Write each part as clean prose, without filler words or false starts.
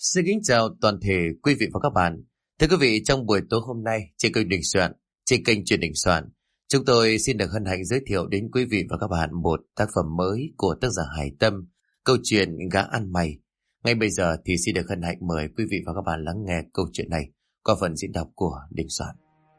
Xin kính chào toàn thể quý vị và các bạn. Thưa quý vị, trong buổi tối hôm nay trên kênh Đình Soạn, trên kênh Truyền Đình Soạn, chúng tôi xin được hân hạnh giới thiệu đến quý vị và các bạn một tác phẩm mới của tác giả Hải Tâm, câu chuyện Gã Ăn Mày. Ngay bây giờ thì xin được hân hạnh mời quý vị và các bạn lắng nghe câu chuyện này qua phần diễn đọc của Đình Soạn.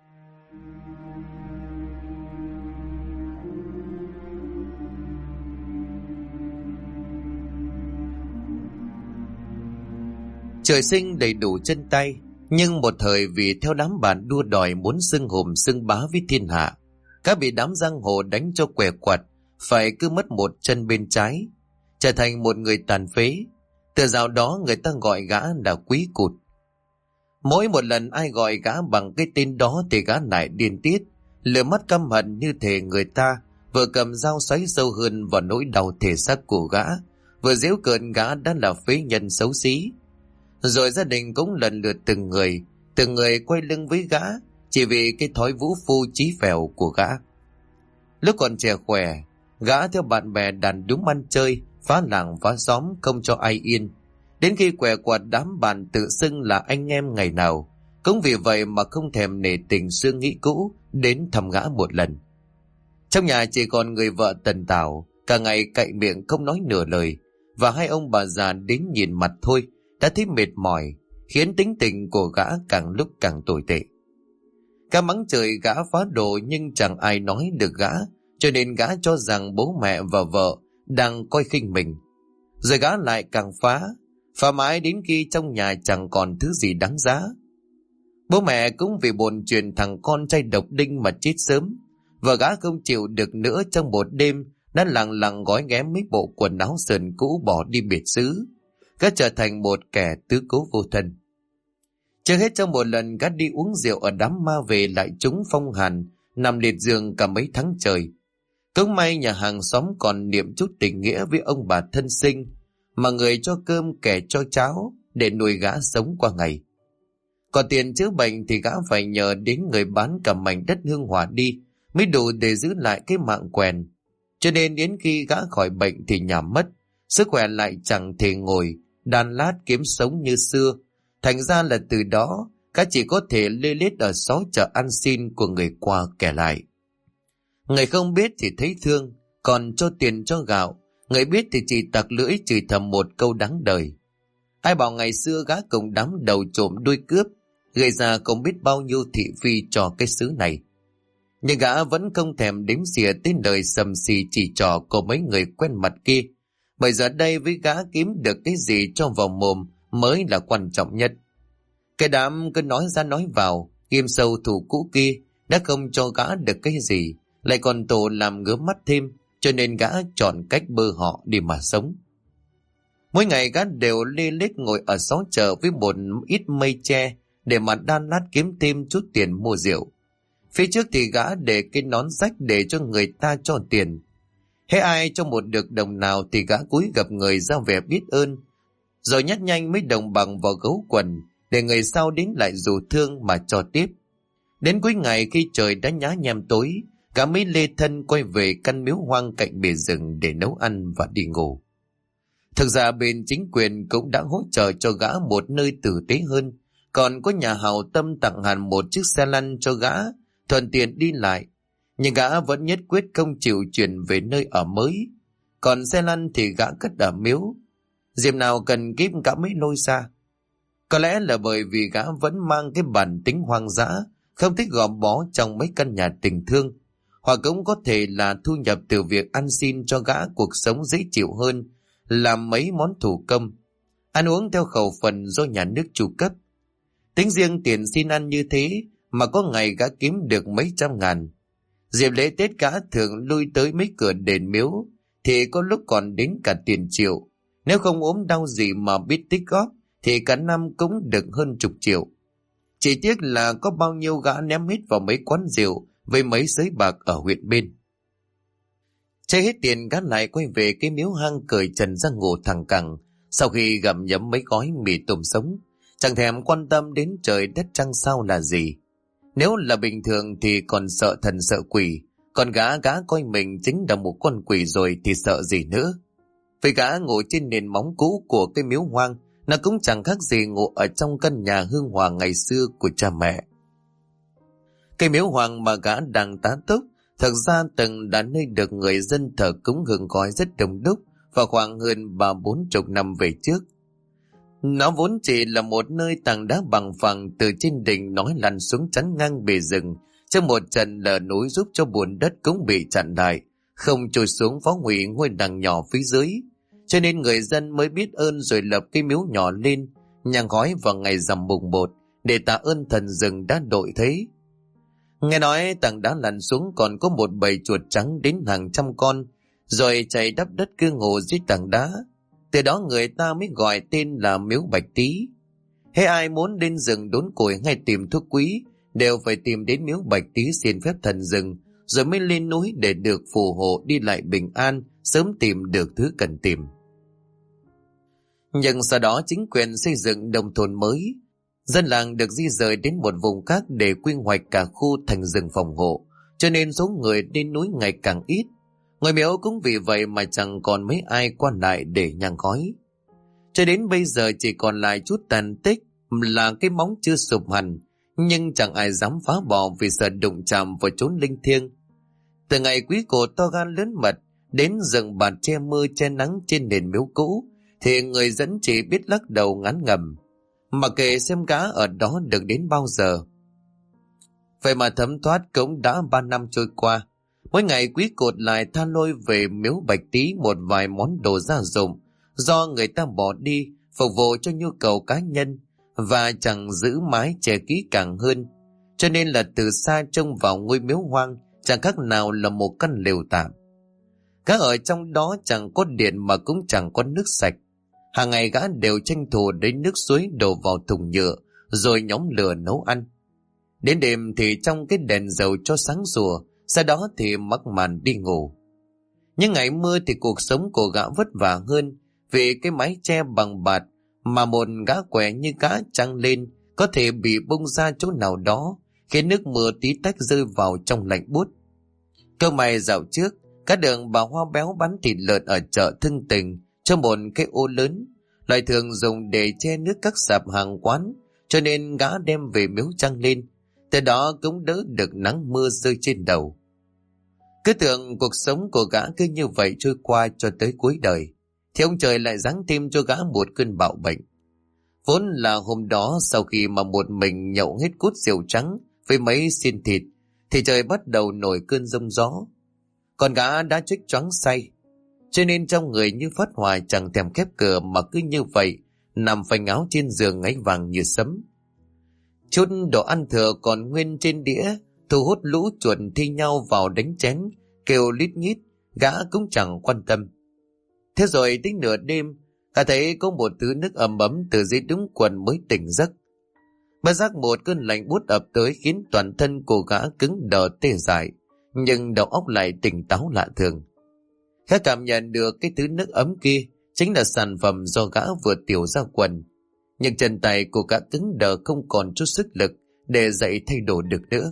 Trời sinh đầy đủ chân tay, nhưng một thời vì theo đám bạn đua đòi muốn xưng hùng xưng bá với thiên hạ, Gã bị đám giang hồ đánh cho què quặt, phải cứ mất một chân bên trái, trở thành một người tàn phế. Từ dạo đó người ta gọi gã là Quý Cụt. Mỗi một lần ai gọi gã bằng cái tên đó thì gã lại điên tiết, lửa mắt căm hận như thể người ta vừa cầm dao xoáy sâu hơn vào nỗi đau thể xác của gã, vừa giễu cợt gã đã là phế nhân xấu xí. Rồi gia đình cũng lần lượt từng người quay lưng với gã, chỉ vì cái thói vũ phu chí phèo của gã. Lúc còn trẻ khỏe, gã theo bạn bè đàn đúng ăn chơi, phá làng phá xóm không cho ai yên. Đến khi què quặt đám bạn tự xưng là anh em ngày nào, cũng vì vậy mà không thèm nể tình xưa nghĩ cũ đến thăm gã một lần. Trong nhà chỉ còn người vợ tần tảo, cả ngày cậy miệng không nói nửa lời, và hai ông bà già đến nhìn mặt thôi đã thấy mệt mỏi, khiến tính tình của gã càng lúc càng tồi tệ. Cả mắng trời gã phá đồ nhưng chẳng ai nói được gã, cho nên gã cho rằng bố mẹ và vợ đang coi khinh mình. Rồi gã lại càng phá mãi đến khi trong nhà chẳng còn thứ gì đáng giá. Bố mẹ cũng vì buồn chuyện thằng con trai độc đinh mà chết sớm, và gã không chịu được nữa, trong một đêm đã lặng lặng gói ghém mấy bộ quần áo sờn cũ bỏ đi biệt xứ. Gã trở thành một kẻ tứ cố vô thân. Chưa hết, trong một lần gã đi uống rượu ở đám ma về lại trúng phong hàn, nằm liệt giường cả mấy tháng trời. Cũng may nhà hàng xóm còn niệm chút tình nghĩa với ông bà thân sinh, mà người cho cơm kẻ cho cháo để nuôi gã sống qua ngày. Còn tiền chữa bệnh thì gã phải nhờ đến người bán cả mảnh đất hương hỏa đi mới đủ để giữ lại cái mạng quèn. Cho nên đến khi gã khỏi bệnh thì nhảm mất, sức khỏe lại chẳng thể ngồi đan lát kiếm sống như xưa. Thành ra là từ đó gã chỉ có thể lê lết ở xó chợ ăn xin của người qua kẻ lại. Người không biết thì thấy thương, còn cho tiền cho gạo. Người biết thì chỉ tặc lưỡi chửi thầm một câu đáng đời. Ai bảo ngày xưa gã cùng đám đầu trộm đuôi cướp, gây ra không biết bao nhiêu thị phi cho cái xứ này. Nhưng gã vẫn không thèm đếm xỉa tới lời sầm xì chỉ trỏ của mấy người quen mặt kia. Bởi giờ đây với gã kiếm được cái gì cho vào mồm mới là quan trọng nhất. Cái đám cứ nói ra nói vào, ghim sâu thủ cũ kia đã không cho gã được cái gì, lại còn tổ làm ngứa mắt thêm, cho nên gã chọn cách bơ họ đi mà sống. Mỗi ngày gã đều lê lết ngồi ở xó chợ với một ít mây tre để mà đan lát kiếm thêm chút tiền mua rượu. Phía trước thì gã để cái nón rách để cho người ta cho tiền. Hễ ai cho một được đồng nào thì gã cúi gặp người ra vẻ biết ơn, rồi nhét nhanh mấy đồng bằng vào gấu quần để người sau đến lại dù thương mà cho tiếp. Đến cuối ngày khi trời đã nhá nhem tối, gã mới lê thân quay về căn miếu hoang cạnh bìa rừng để nấu ăn và đi ngủ. Thực ra bên chính quyền cũng đã hỗ trợ cho gã một nơi tử tế hơn, còn có nhà hảo tâm tặng hẳn một chiếc xe lăn cho gã thuận tiện đi lại. Nhưng gã vẫn nhất quyết không chịu chuyển về nơi ở mới, còn xe lăn thì gã cất ở miếu. Dịp nào cần kíp gã mới lôi ra. Có lẽ là bởi vì gã vẫn mang cái bản tính hoang dã, không thích gò bó trong mấy căn nhà tình thương, hoặc cũng có thể là thu nhập từ việc ăn xin cho gã cuộc sống dễ chịu hơn, làm mấy món thủ công, ăn uống theo khẩu phần do nhà nước chu cấp. Tính riêng tiền xin ăn như thế mà có ngày gã kiếm được mấy trăm ngàn. Dịp lễ Tết gã thường lui tới mấy cửa đền miếu, thì có lúc còn đến cả tiền triệu. Nếu không ốm đau gì mà biết tích góp thì cả năm cũng được hơn chục triệu. Chỉ tiếc là có bao nhiêu gã ném hết vào mấy quán rượu với mấy sới bạc ở huyện bên. Chơi hết tiền gã lại quay về cái miếu hang cởi trần ra ngủ thẳng cẳng. Sau khi gặm nhấm mấy gói mì tôm sống, chẳng thèm quan tâm đến trời đất trăng sao là gì. Nếu là bình thường thì còn sợ thần sợ quỷ, còn gã coi mình chính là một con quỷ rồi thì sợ gì nữa. Vì gã ngồi trên nền móng cũ của cái miếu hoang Nó cũng chẳng khác gì ngủ ở trong căn nhà hương hòa ngày xưa của cha mẹ. Cây miếu hoang mà gã đang tá túc thực ra từng là nơi được người dân thờ cúng hương khói rất đông đúc vào khoảng hơn 30-40 năm về trước. Nó vốn chỉ là một nơi tảng đá bằng phẳng từ trên đỉnh nói lăn xuống chắn ngang bề rừng, trong một trận lở núi giúp cho bùn đất cũng bị chặn lại, không trôi xuống phá hủy ngôi đằng nhỏ phía dưới. Cho nên người dân mới biết ơn rồi lập cái miếu nhỏ lên, nhang khói vào ngày rằm mùng 1 để tạ ơn thần rừng đã đội thế. Nghe nói tảng đá lăn xuống còn có một bầy chuột trắng đến hàng trăm con, rồi chạy đắp đất cư ngụ dưới tảng đá. Từ đó người ta mới gọi tên là miếu Bạch Tý. Hễ ai muốn lên rừng đốn củi hay tìm thuốc quý đều phải tìm đến miếu Bạch Tý xin phép thần rừng, rồi mới lên núi để được phù hộ đi lại bình an, sớm tìm được thứ cần tìm. Nhưng sau đó chính quyền xây dựng nông thôn mới, dân làng được di rời đến một vùng khác để quy hoạch cả khu thành rừng phòng hộ, cho nên số người lên núi ngày càng ít. Ngôi miếu cũng vì vậy mà chẳng còn mấy ai qua lại để nhang khói. Cho đến bây giờ chỉ còn lại chút tàn tích là cái móng chưa sụp hẳn, nhưng chẳng ai dám phá bỏ vì sợ đụng chạm vào chốn linh thiêng. Từ ngày quý cổ to gan lớn mật đến rừng bạt che mưa che nắng trên nền miếu cũ, thì người dẫn chỉ biết lắc đầu ngán ngẩm, mà kệ xem gã ở đó được đến bao giờ. Vậy mà thấm thoát cũng đã 3 năm trôi qua. Mỗi ngày quý cột lại tha lôi về miếu Bạch Tý một vài món đồ gia dụng do người ta bỏ đi phục vụ cho nhu cầu cá nhân, và chẳng giữ mái che kỹ càng hơn. Cho nên là từ xa trông vào ngôi miếu hoang chẳng khác nào là một căn lều tạm. Gã ở trong đó chẳng có điện mà cũng chẳng có nước sạch. Hàng ngày gã đều tranh thủ đến nước suối đổ vào thùng nhựa rồi nhóm lửa nấu ăn. Đến đêm thì trong cái đèn dầu cho sáng rùa, sau đó thì mắc màn đi ngủ. Những ngày mưa thì cuộc sống của gã vất vả hơn, vì cái mái che bằng bạt mà một gã què như gã trăng lên có thể bị bung ra chỗ nào đó, khiến nước mưa tí tách rơi vào trong lạnh buốt. Cơ may dạo trước, các đường bà Hoa béo bán thịt lợn ở chợ Thương Tình cho một cái ô lớn, loại thường dùng để che nước các sạp hàng quán, cho nên gã đem về miếu trăng lên, từ đó cũng đỡ được nắng mưa rơi trên đầu. Cứ tưởng cuộc sống của gã cứ như vậy trôi qua cho tới cuối đời, thì ông trời lại giáng thêm cho gã một cơn bạo bệnh. Vốn là hôm đó sau khi mà một mình nhậu hết cút rượu trắng với mấy xiên thịt, thì trời bắt đầu nổi cơn giông gió. Còn gã đã trích choáng say, cho nên trong người như phát hỏa, chẳng thèm khép cửa mà cứ như vậy nằm phanh áo trên giường ngáy vàng như sấm. Chút đồ ăn thừa còn nguyên trên đĩa thu hút lũ chuột thi nhau vào đánh chén, kêu lít nhít, gã cũng chẳng quan tâm. Thế rồi đến nửa đêm, gã thấy có một thứ nước ấm ấm từ dưới đũng quần mới tỉnh giấc. Bất giác một cơn lạnh buốt ập tới khiến toàn thân của gã cứng đờ tê dại, nhưng đầu óc lại tỉnh táo lạ thường. Gã cảm nhận được cái thứ nước ấm kia chính là sản phẩm do gã vừa tiểu ra quần, nhưng chân tay của gã cứng đờ không còn chút sức lực để dậy thay đổi được nữa.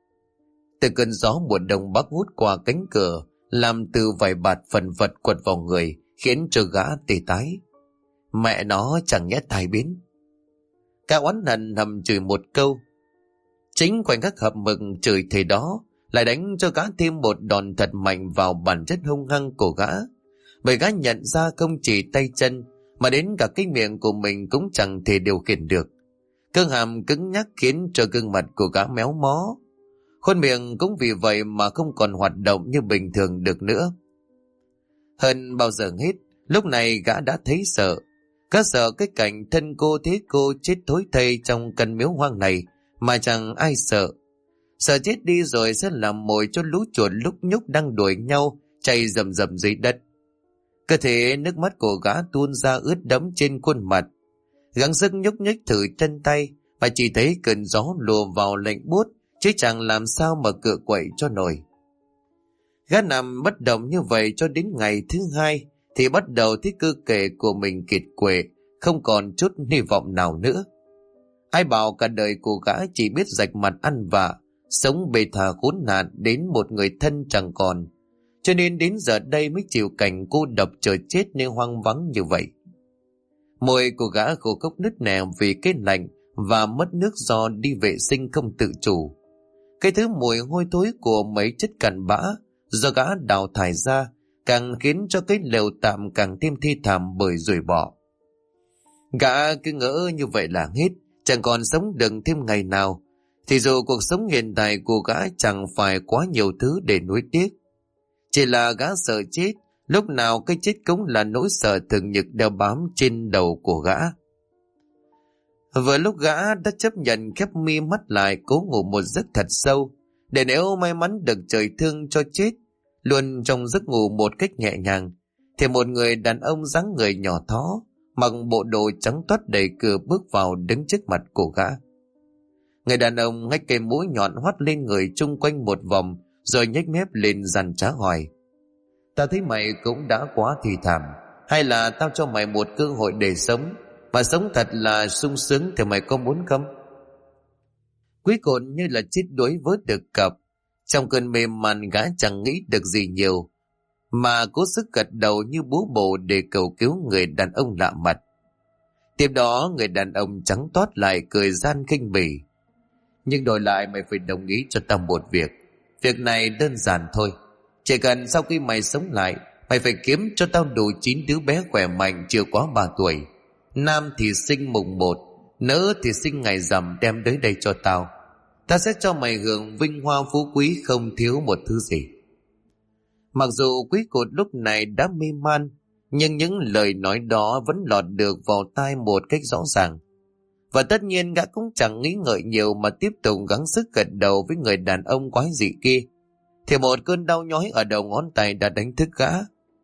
Từ cơn gió mùa đông bắc hút qua cánh cửa, làm từ vài bạt phần vật quật vào người, khiến cho gã tê tái. Mẹ nó chẳng nhẽ tai biến. Cả oán hận hầm chửi một câu. Chính khoảnh khắc hợp mực chửi thề đó lại đánh cho gã thêm một đòn thật mạnh vào bản chất hung hăng của gã. Bởi gã nhận ra không chỉ tay chân mà đến cả cái miệng của mình cũng chẳng thể điều khiển được. Cương hàm cứng nhắc khiến cho gương mặt của gã méo mó. Khuôn miệng cũng vì vậy mà không còn hoạt động như bình thường được nữa. Hơn bao giờ hết, lúc này gã đã thấy sợ. Gã sợ cái cảnh thân cô thế cô chết thối thây trong căn miếu hoang này mà chẳng ai sợ. Sợ chết đi rồi sẽ làm mồi cho lũ chuột lúc nhúc đang đuổi nhau chạy rầm rầm dưới đất. Cơ thể nước mắt của gã tuôn ra ướt đẫm trên khuôn mặt. Gắng sức nhúc nhích thử chân tay và chỉ thấy cơn gió lùa vào lạnh buốt, chứ chẳng làm sao mà cựa quậy cho nổi. Gã nằm bất động như vậy cho đến ngày thứ 2 thì bắt đầu thấy cơ thể của mình kiệt quệ, không còn chút hy vọng nào nữa. Ai bảo cả đời của gã chỉ biết rạch mặt ăn vạ, sống bề thà khốn nạn đến một người thân chẳng còn, cho nên đến giờ đây mới chịu cảnh cô độc chờ chết nơi hoang vắng như vậy. Môi của gã khô khốc nứt nẻ vì cái lạnh và mất nước do đi vệ sinh không tự chủ. Cái thứ mùi hôi thối của mấy chất cặn bã do gã đào thải ra càng khiến cho cái lều tạm càng thêm thi thảm bởi ruồi bọ. Gã cứ ngỡ như vậy là hết, chẳng còn sống được thêm ngày nào, thì dù cuộc sống hiện tại của gã chẳng phải quá nhiều thứ để nuối tiếc. Chỉ là gã sợ chết, lúc nào cái chết cũng là nỗi sợ thường nhật đeo bám trên đầu của gã. Vừa lúc gã đã chấp nhận khép mi mắt lại cố ngủ một giấc thật sâu, để nếu may mắn được trời thương cho chết, luôn trong giấc ngủ một cách nhẹ nhàng, thì một người đàn ông dáng người nhỏ thó, mặc bộ đồ trắng toát đầy cửa bước vào đứng trước mặt của gã. Người đàn ông ngách cây mũi nhọn hoắt lên người chung quanh một vòng, rồi nhếch mép lên dằn trá hỏi: "Tao thấy mày cũng đã quá thì thảm, hay là tao cho mày một cơ hội để sống, mà sống thật là sung sướng thì mày có muốn không?" Quý cột như là chết đuối vớt được cặp. Trong cơn mê man, gã chẳng nghĩ được gì nhiều, mà cố sức gật đầu như bú bổ để cầu cứu người đàn ông lạ mặt. Tiếp đó người đàn ông trắng toát lại cười gian khinh bỉ: "Nhưng đổi lại mày phải đồng ý cho tao một việc. Việc này đơn giản thôi. Chỉ cần sau khi mày sống lại, mày phải kiếm cho tao đủ 9 đứa bé khỏe mạnh chưa quá 3 tuổi. Nam thì sinh mùng 1, nữ thì sinh ngày rằm đem tới đây cho tao. Ta sẽ cho mày hưởng vinh hoa phú quý không thiếu một thứ gì." Mặc dù quý cột lúc này đã mê man, nhưng những lời nói đó vẫn lọt được vào tai một cách rõ ràng. Và tất nhiên gã cũng chẳng nghĩ ngợi nhiều mà tiếp tục gắng sức gật đầu với người đàn ông quái dị kia. Thì một cơn đau nhói ở đầu ngón tay đã đánh thức gã.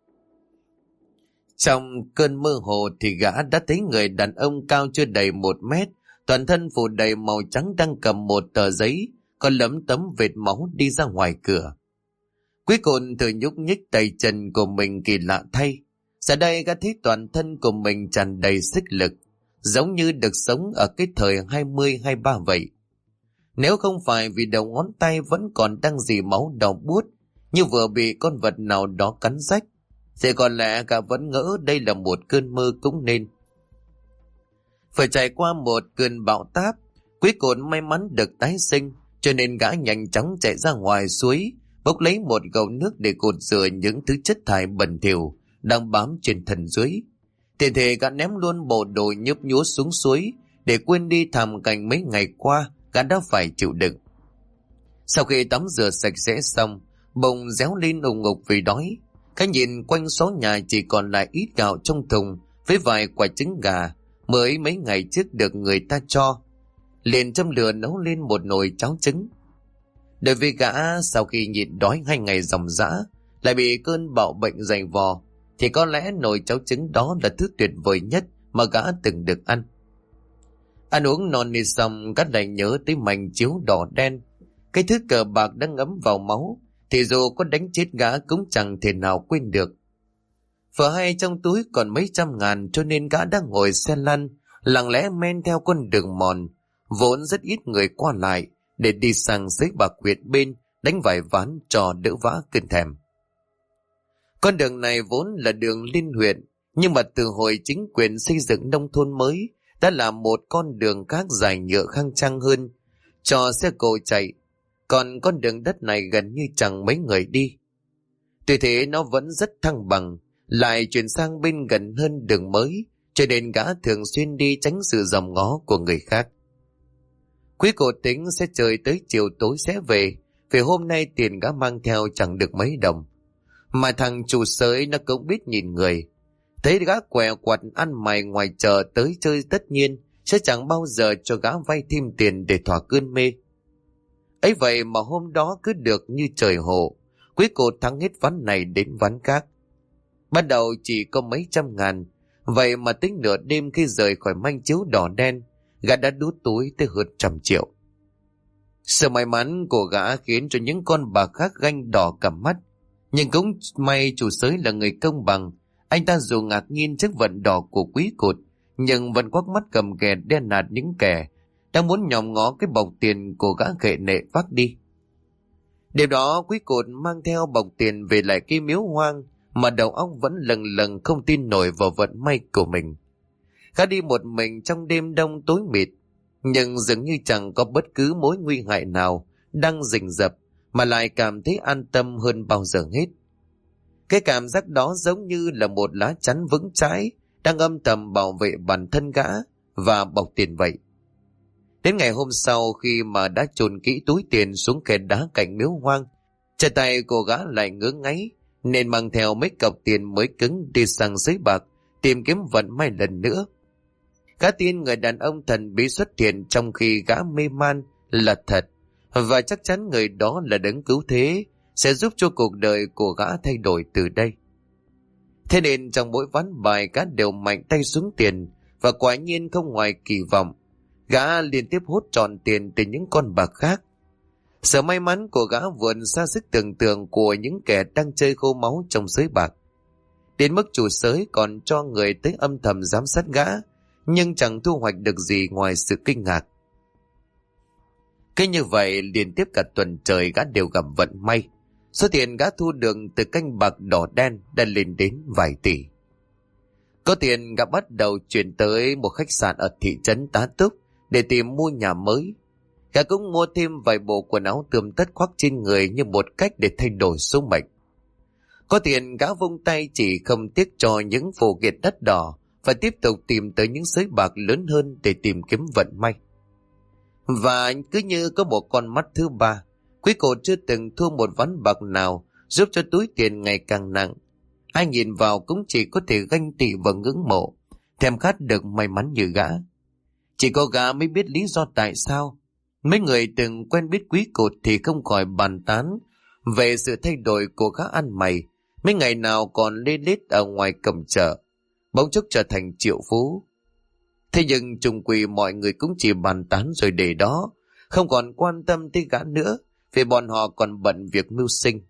Trong cơn mơ hồ thì gã đã thấy người đàn ông cao chưa đầy 1 mét, toàn thân phủ đầy màu trắng đang cầm một tờ giấy, có lấm tấm vệt máu đi ra ngoài cửa. Quý cồn thử nhúc nhích tay chân của mình kỳ lạ thay. Giờ đây gã thấy toàn thân của mình tràn đầy sức lực, giống như được sống ở cái thời 20-23 vậy. Nếu không phải vì đầu ngón tay vẫn còn đang dì máu đau buốt, như vừa bị con vật nào đó cắn rách, thì còn lẽ gã vẫn ngỡ đây là một cơn mơ cũng nên. Phải trải qua một cơn bão táp, Quý cồn may mắn được tái sinh, cho nên gã nhanh chóng chạy ra ngoài suối, bốc lấy một gầu nước để cột rửa những thứ chất thải bẩn thỉu đang bám trên thân dưới. Tiện thể gã ném luôn bộ đồ nhấp nhúa xuống suối để quên đi thảm cảnh mấy ngày qua gã đã phải chịu đựng. Sau khi tắm rửa sạch sẽ xong, bụng réo lên ùng ục vì đói. Cái nhìn quanh xó nhà chỉ còn lại ít gạo trong thùng với vài quả trứng gà mới mấy ngày trước được người ta cho. Liền châm lửa nấu lên một nồi cháo trứng. Đối với gã, sau khi nhịn đói 2 ngày ròng rã lại bị cơn bạo bệnh dày vò, thì có lẽ nồi cháo trứng đó là thứ tuyệt vời nhất mà gã từng được ăn. Ăn uống non nê xong, gã lại nhớ tới mảnh chiếu đỏ đen, cái thứ cờ bạc đang ngấm vào máu, thì dù có đánh chết gã cũng chẳng thể nào quên được. Vợ hay trong túi còn mấy trăm ngàn, cho nên gã đang ngồi xe lăn lặng lẽ men theo con đường mòn vốn rất ít người qua lại để đi sang dưới Bạc Huyệt bên đánh vài ván cho đỡ vã cơn thèm. Con đường này vốn là đường liên huyện, nhưng mà từ hồi chính quyền xây dựng nông thôn mới đã làm một con đường khác dài nhựa khang trang hơn cho xe cộ chạy, còn con đường đất này gần như chẳng mấy người đi. Tuy thế nó vẫn rất thăng bằng, lại chuyển sang bên gần hơn đường mới, cho nên gã thường xuyên đi tránh sự dòm ngó của người khác. Quý cô tính sẽ chơi tới chiều tối sẽ về, vì hôm nay tiền gã mang theo chẳng được mấy đồng. Mà thằng chủ sới nó cũng biết nhìn người, thấy gã què quặt ăn mày ngoài chợ tới chơi tất nhiên sẽ chẳng bao giờ cho gã vay thêm tiền để thỏa cơn mê. Ấy vậy mà hôm đó cứ được như trời hộ, quý cô thắng hết ván này đến ván khác. Ban đầu chỉ có mấy trăm ngàn, vậy mà tính nửa đêm khi rời khỏi manh chiếu đỏ đen, gã đã đút túi tới hơn 100 triệu. Sự may mắn của gã khiến cho những con bà khác ganh đỏ cả mắt, nhưng cũng may chủ sới là người công bằng. Anh ta dù ngạc nhiên trước vận đỏ của quý cột, nhưng vẫn quắc mắt cầm ghè đen nạt những kẻ đang muốn nhòm ngó cái bọc tiền của gã khệ nệ vác đi. Đêm đó quý cột mang theo bọc tiền về lại cái miếu hoang, mà đầu óc vẫn lầng lầng không tin nổi vào vận may của mình. Gã đi một mình trong đêm đông tối mịt, nhưng dường như chẳng có bất cứ mối nguy hại nào đang rình rập, mà lại cảm thấy an tâm hơn bao giờ hết. Cái cảm giác đó giống như là một lá chắn vững chãi đang âm thầm bảo vệ bản thân gã và bọc tiền vậy. Đến ngày hôm sau, khi mà đã chôn kỹ túi tiền xuống khe đá cạnh miếu hoang, chân tay của gã lại ngứa ngáy, nên mang theo mấy cọc tiền mới cứng đi sang sới bạc tìm kiếm vận may lần nữa. Gã tin người đàn ông thần bí xuất hiện trong khi gã mê man là thật, và chắc chắn người đó là đấng cứu thế, sẽ giúp cho cuộc đời của gã thay đổi từ đây. Thế nên trong mỗi ván bài, gã đều mạnh tay xuống tiền, và quả nhiên không ngoài kỳ vọng, gã liên tiếp hút trọn tiền từ những con bạc khác. Sự may mắn của gã vượt xa sức tưởng tượng của những kẻ đang chơi khô máu trong sới bạc, đến mức chủ sới còn cho người tới âm thầm giám sát gã, nhưng chẳng thu hoạch được gì ngoài sự kinh ngạc. Cứ như vậy liên tiếp cả tuần trời, gã đều gặp vận may. Số tiền gã thu được từ canh bạc đỏ đen đã lên đến vài tỷ. Có tiền, gã bắt đầu chuyển tới một khách sạn ở thị trấn Tá Túc để tìm mua nhà mới. Gã cũng mua thêm vài bộ quần áo tươm tất khoác trên người như một cách để thay đổi số mệnh. Có tiền, gã vung tay chỉ không tiếc cho những phụ kiện đắt đỏ, và tiếp tục tìm tới những sới bạc lớn hơn để tìm kiếm vận may. Và cứ như có một con mắt thứ ba, Quý Cột chưa từng thua một ván bạc nào, giúp cho túi tiền ngày càng nặng. Ai nhìn vào cũng chỉ có thể ganh tị và ngưỡng mộ, thèm khát được may mắn như gã. Chỉ có gã mới biết lý do tại sao mấy người từng quen biết Quý Cột thì không khỏi bàn tán về sự thay đổi của gã ăn mày, mấy ngày nào còn lê lết ở ngoài cổng chợ, bỗng chốc trở thành triệu phú. Thế nhưng trùng quỷ mọi người cũng chỉ bàn tán rồi để đó, không còn quan tâm tới gã nữa, vì bọn họ còn bận việc mưu sinh.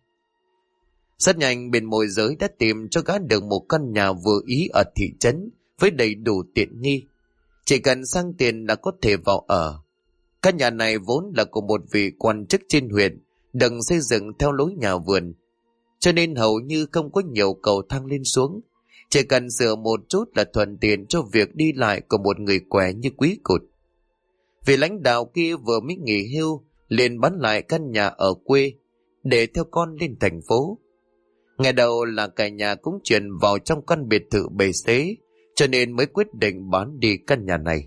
Rất nhanh bên môi giới đã tìm cho gã được một căn nhà vừa ý ở thị trấn với đầy đủ tiện nghi, chỉ cần sang tiền là có thể vào ở. Căn nhà này vốn là của một vị quan chức trên huyện, được xây dựng theo lối nhà vườn, cho nên hầu như không có nhiều cầu thang lên xuống, chỉ cần sửa một chút là thuận tiện cho việc đi lại của một người què như Quý Cột. Vị lãnh đạo kia vừa mới nghỉ hưu liền bán lại căn nhà ở quê để theo con lên thành phố. Ngày đầu là cả nhà cũng chuyển vào trong căn biệt thự bề xế, cho nên mới quyết định bán đi căn nhà này.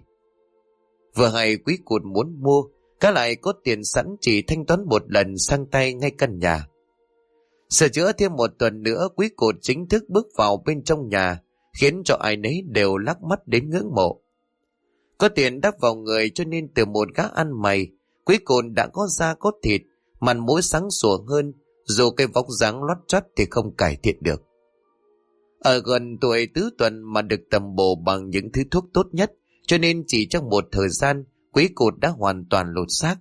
Vừa hay Quý Cột muốn mua, cả lại có tiền sẵn, chỉ thanh toán một lần sang tay ngay căn nhà. Sửa chữa thêm một tuần nữa, Quý Cột chính thức bước vào bên trong nhà, khiến cho ai nấy đều lắc mắt đến ngưỡng mộ. Có tiền đắp vào người, cho nên từ một gã ăn mày, Quý Cột đã có da có thịt, mặt mũi sáng sủa hơn, dù cái vóc dáng lót choắt thì không cải thiện được. Ở gần tuổi tứ tuần mà được tầm bổ bằng những thứ thuốc tốt nhất, cho nên chỉ trong một thời gian, Quý Cột đã hoàn toàn lột xác.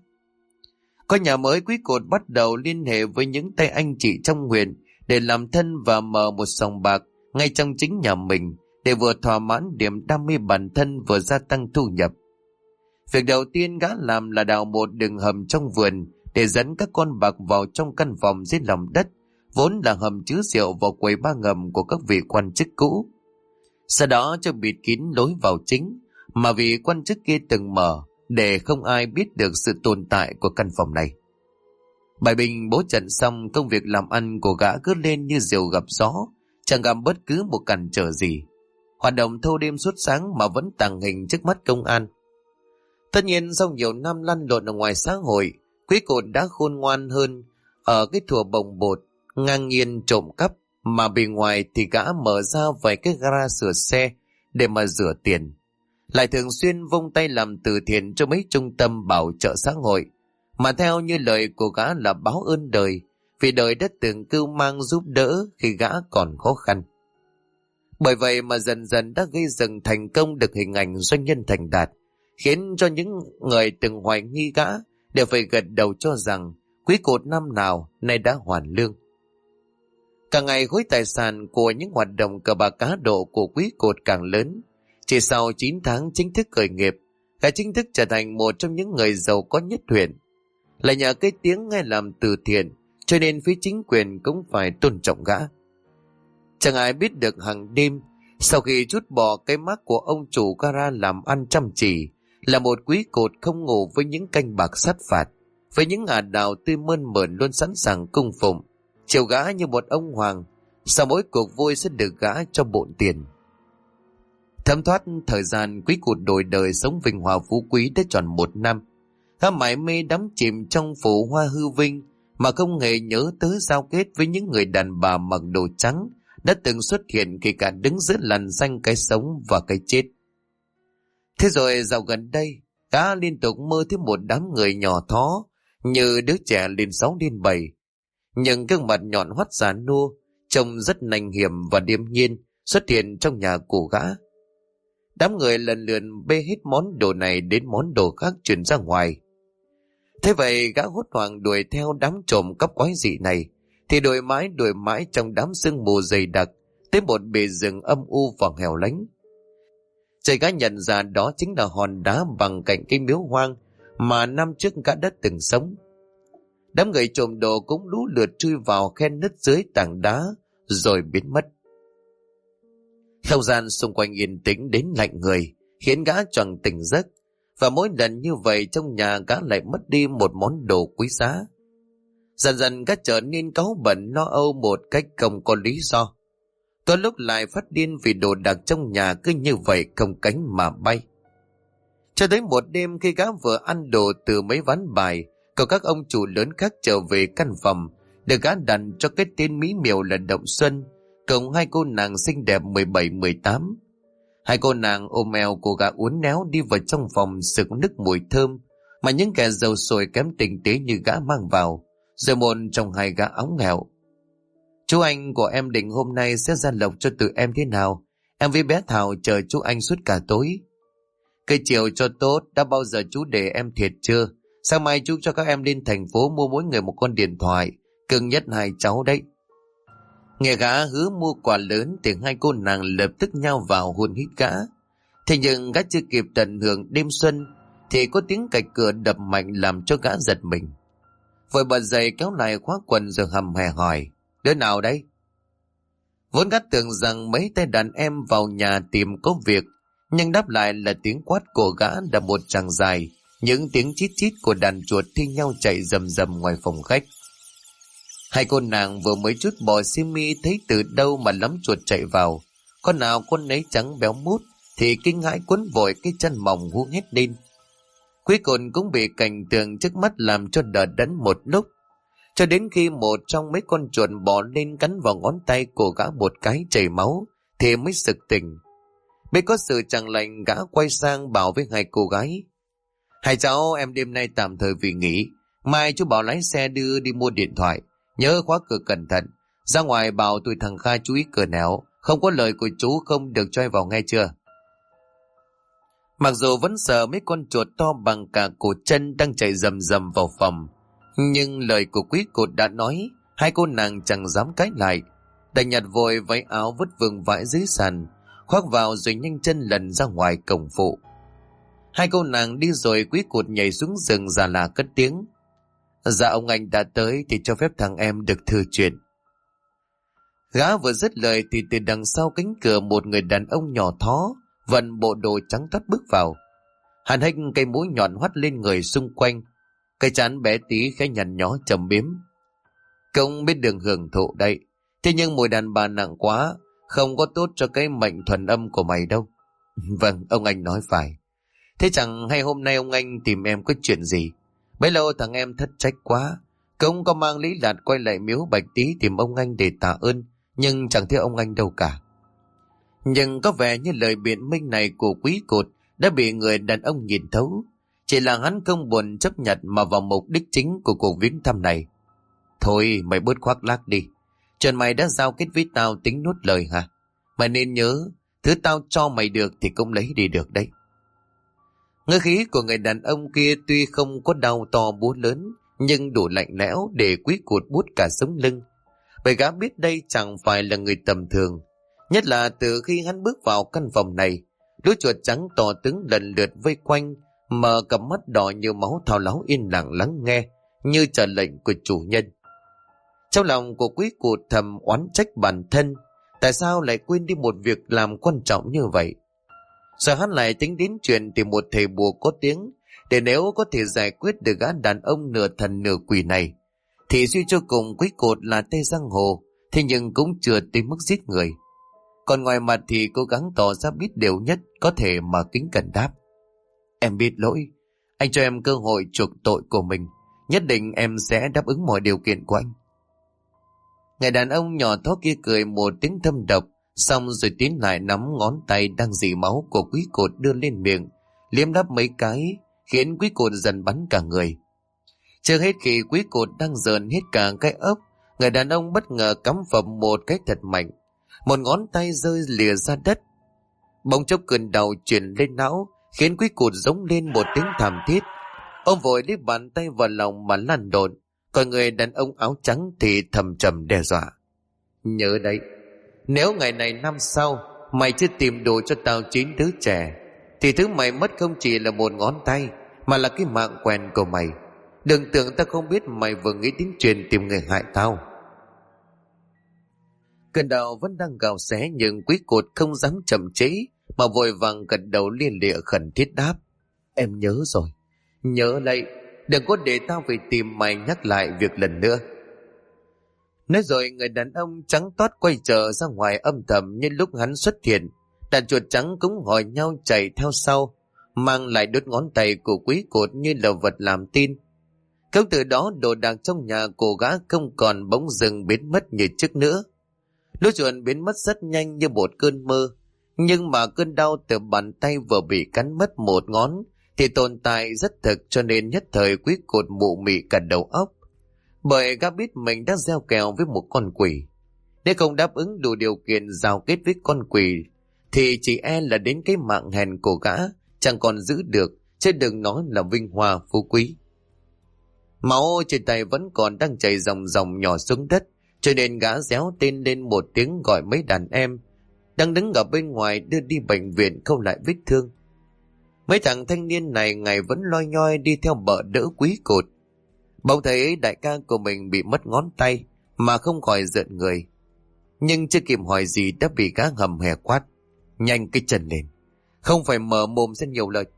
Có nhà mới, Quý Cột bắt đầu liên hệ với những tay anh chị trong huyện để làm thân và mở một sòng bạc ngay trong chính nhà mình, để vừa thỏa mãn điểm đam mê bản thân vừa gia tăng thu nhập. Việc đầu tiên gã làm là đào một đường hầm trong vườn để dẫn các con bạc vào trong căn phòng dưới lòng đất, vốn là hầm chứa rượu và quầy ba ngầm của các vị quan chức cũ. Sau đó cho bịt kín lối vào chính mà vị quan chức kia từng mở, để không ai biết được sự tồn tại của căn phòng này. Bài bình bố trận xong, công việc làm ăn của gã cứ lên như diều gặp gió, chẳng gặp bất cứ một cản trở gì. Hoạt động thâu đêm suốt sáng mà vẫn tàng hình trước mắt công an. Tất nhiên sau nhiều năm lăn lộn ở ngoài xã hội, Quý Cột đã khôn ngoan hơn ở cái thùa bồng bột, ngang nhiên trộm cắp, mà bề ngoài thì gã mở ra vài cái gara sửa xe để mà rửa tiền. Lại thường xuyên vung tay làm từ thiện cho mấy trung tâm bảo trợ xã hội, mà theo như lời của gã là báo ơn đời, vì đời đã từng cưu mang giúp đỡ khi gã còn khó khăn. Bởi vậy mà dần dần đã gây dựng thành công được hình ảnh doanh nhân thành đạt, khiến cho những người từng hoài nghi gã đều phải gật đầu cho rằng Quý Cột năm nào nay đã hoàn lương. Càng ngày khối tài sản của những hoạt động cờ bạc cá độ của Quý Cột càng lớn. Chỉ sau 9 tháng chính thức khởi nghiệp, gã chính thức trở thành một trong những người giàu có nhất huyện. Là nhờ cái tiếng nghe làm từ thiện, cho nên phía chính quyền cũng phải tôn trọng gã. Chẳng ai biết được hàng đêm, Sau khi trút bỏ cái mác của ông chủ gara làm ăn chăm chỉ, là một quý cột không ngủ với những canh bạc sát phạt, với những ả đào tươi mơn mởn luôn sẵn sàng cung phụng, chiều gã như một ông hoàng, sau mỗi cuộc vui sẽ được gã cho bộn tiền. Thấm thoát thời gian, quý cột đổi đời sống vinh hoa phú quý đã tròn 1 năm. Gã mải mê đắm chìm trong phủ hoa hư vinh, mà không hề nhớ tới giao kết với những người đàn bà mặc đồ trắng đã từng xuất hiện kể cả đứng giữa làn danh cái sống và cái chết. Thế rồi dạo gần đây, gã liên tục mơ thấy một đám người nhỏ thó như đứa trẻ lên 6 lên 7. Nhưng gương mặt nhọn hoắt già nua, trông rất nanh hiểm và điềm nhiên xuất hiện trong nhà của gã. Đám người lần lượt bê hết món đồ này đến món đồ khác chuyển ra ngoài. Thế vậy gã hốt hoảng đuổi theo đám trộm cắp quái dị này, thì đuổi mãi trong đám sương mù dày đặc tới một bề rừng âm u và hẻo lánh. Trời, gã nhận ra đó chính là hòn đá bằng cạnh cái miếu hoang mà năm trước gã đã từng sống. Đám người trộm đồ cũng lũ lượt chui vào khe nứt dưới tảng đá rồi biến mất. Không gian xung quanh yên tĩnh đến lạnh người, khiến gã choàng tỉnh giấc, và mỗi lần như vậy trong nhà gã lại mất đi một món đồ quý giá. Dần dần gã trở nên cáu bẩn lo âu một cách không có lý do. Có lúc lại phát điên vì đồ đạc trong nhà cứ như vậy không cánh mà bay. Cho đến một đêm, khi gã vừa ăn đồ từ mấy ván bài, có các ông chủ lớn khác trở về căn phòng, được gã đặt cho cái tên mỹ miều là Động Xuân, cùng hai cô nàng xinh đẹp 17-18. Hai cô nàng ôm eo của gã uốn éo đi vào trong phòng sực nức mùi thơm mà những kẻ giàu sồi kém tinh tế như gã mang vào, rồi một trong hai gã óng nghèo: "Chú anh của em định hôm nay sẽ ra lộc cho tụi em thế nào? Em với bé Thảo chờ chú anh suốt cả tối." "Cây chiều cho tốt, đã bao giờ chú để em thiệt chưa? Sáng mai chú cho các em lên thành phố mua mỗi người một con điện thoại, cưng nhất hai cháu đấy." Nghe gã hứa mua quà lớn thì hai cô nàng lập tức nhao vào hôn hít gã. Thế nhưng gã chưa kịp tận hưởng đêm xuân thì có tiếng cạch cửa đập mạnh làm cho gã giật mình. Vội bật dậy kéo lại khóa quần rồi hầm hè hỏi: "Đứa nào đấy?" Vốn gã tưởng rằng mấy tay đàn em vào nhà tìm có việc, nhưng đáp lại là tiếng quát của gã là một tràng dài, những tiếng chít chít của đàn chuột thi nhau chạy rầm rầm ngoài phòng khách. Hai cô nàng vừa mới chút bỏ xiêm mi thấy từ đâu mà lắm chuột chạy vào, con nào con nấy trắng béo mút, thì kinh hãi quấn vội cái chân mỏng hú hét lên. Cuối cùng cũng bị cảnh tượng trước mắt làm cho đờ đẫn một lúc, cho đến khi một trong mấy con chuột bò lên cắn vào ngón tay của gã một cái chảy máu thì mới sực tỉnh. Biết có sự chẳng lành, gã quay sang bảo với hai cô gái: "Hai cháu em đêm nay tạm thời vì nghỉ, mai chú bảo lái xe đưa đi mua điện thoại, nhớ khóa cửa cẩn thận. Ra ngoài bảo tụi thằng Kha chú ý cửa nẻo, không có lời của chú không được cho vào, nghe chưa?" Mặc dù vẫn sợ mấy con chuột to bằng cả cổ chân đang chạy rầm rầm vào phòng, nhưng lời của quý cột đã nói, hai cô nàng chẳng dám cãi lại, đành nhặt vội váy áo vứt vương vãi dưới sàn, khoác vào rồi nhanh chân lần ra ngoài cổng phụ. Hai cô nàng đi rồi quý cột nhảy xuống rừng già là cất tiếng: "Dạ ông anh đã tới thì cho phép thằng em được thư chuyện." Gã vừa dứt lời thì từ đằng sau cánh cửa một người đàn ông nhỏ thó vận bộ đồ trắng toát bước vào. Hắn hách cây mũi nhọn hoắt lên người xung quanh, cái trán bé tí khẽ nhăn nhó trầm biếm: "Công biết đường hưởng thụ đây, thế nhưng mùi đàn bà nặng quá, không có tốt cho cái mệnh thuần âm của mày đâu." "Vâng, ông anh nói phải. Thế chẳng hay hôm nay ông anh tìm em có chuyện gì? Bấy lâu thằng em thất trách quá, công có mang Lý Lạt quay lại miếu Bạch Tý tìm ông anh để tạ ơn, nhưng chẳng thấy ông anh đâu cả." Nhưng có vẻ như lời biện minh này của quý cột đã bị người đàn ông nhìn thấu. Chỉ là hắn không buồn chấp nhận mà vào mục đích chính của cuộc viếng thăm này. "Thôi mày bớt khoác lác đi. Chuyện mày đã giao kết với tao tính nuốt lời hả? Mày nên nhớ, thứ tao cho mày được thì cũng lấy đi được đấy." Ngữ khí của người đàn ông kia tuy không có đau to búa lớn, nhưng đủ lạnh lẽo để quý cột buốt cả sống lưng. Bởi gã biết đây chẳng phải là người tầm thường. Nhất là từ khi hắn bước vào căn phòng này, lũ chuột trắng to tướng lần lượt vây quanh, mở cặp mắt đỏ như máu thao láo yên lặng lắng nghe, như chờ lệnh của chủ nhân. Trong lòng của quý cụt thầm oán trách bản thân, Tại sao lại quên đi một việc làm quan trọng như vậy? Rồi hắn lại tính đến chuyện tìm một thầy bùa có tiếng, để nếu có thể giải quyết được gã đàn ông nửa thần nửa quỷ này, thì suy cho cùng Quý Cột là tay giang hồ, thế nhưng cũng chưa tới mức giết người. Còn ngoài mặt thì cố gắng tỏ ra biết điều nhất có thể mà kính cẩn đáp: Em biết lỗi, anh cho em cơ hội chuộc tội của mình, nhất định em sẽ đáp ứng mọi điều kiện của anh. Người đàn ông nhỏ thó kia cười một tiếng thâm độc, xong rồi tiến lại nắm ngón tay đang dì máu của Quý Cột đưa lên miệng, liếm đáp mấy cái, khiến Quý Cột dần bắn cả người. Chưa hết khi Quý Cột đang dờn hết cả cái ốc, người đàn ông bất ngờ cắm phập một cái thật mạnh, một ngón tay rơi lìa ra đất. Bỗng chốc cơn đau truyền lên não, khiến Quý Cột giống lên một tiếng thảm thiết. Ông vội lấy bàn tay vào lòng mà lăn đột, còn người đàn ông áo trắng thì thầm trầm đe dọa: Nhớ đấy, nếu ngày này năm sau mày chưa tìm đủ cho tao 9 đứa trẻ, thì thứ mày mất không chỉ là một ngón tay, mà là cái mạng quèn của mày. Đừng tưởng tao không biết mày vừa nghĩ đến chuyện tìm người hại tao. Cơn đau vẫn đang gào xé, nhưng Quý Cột không dám chậm trễ, mà vội vàng gật đầu liên lịa khẩn thiết đáp: Em nhớ rồi, nhớ lấy, đừng có để tao phải tìm mày nhắc lại việc lần nữa. Nói rồi người đàn ông trắng toát quay trở ra ngoài âm thầm. Nhân lúc hắn xuất hiện, đàn chuột trắng cũng hỏi nhau chạy theo sau, mang lại đốt ngón tay của Quý Cột như là vật làm tin. Cũng từ đó đồ đạc trong nhà của gã không còn bỗng dưng biến mất như trước nữa. Lũ chuột biến mất rất nhanh như một cơn mơ, nhưng mà cơn đau từ bàn tay vừa bị cắn mất một ngón thì tồn tại rất thực, cho nên nhất thời Quý Cột mụ mị cả đầu óc. Bởi gã biết mình đã gieo kèo với một con quỷ. Nếu không đáp ứng đủ điều kiện giao kết với con quỷ, thì chỉ e là đến cái mạng hèn của gã chẳng còn giữ được, chứ đừng nói là vinh hoa phú quý. Máu trên tay vẫn còn đang chảy ròng ròng nhỏ xuống đất, cho nên gã réo tên lên một tiếng gọi mấy đàn em đang đứng ở bên ngoài đưa đi bệnh viện khâu lại vết thương. Mấy thằng thanh niên này ngày vẫn loi nhoi đi theo bợ đỡ Quý Cột. Bỗng thấy đại ca của mình bị mất ngón tay mà không khỏi giận người, nhưng chưa kịp hỏi gì đã bị gã hầm hè quát: Nhanh cái chân lên, không phải mở mồm ra nhiều lời.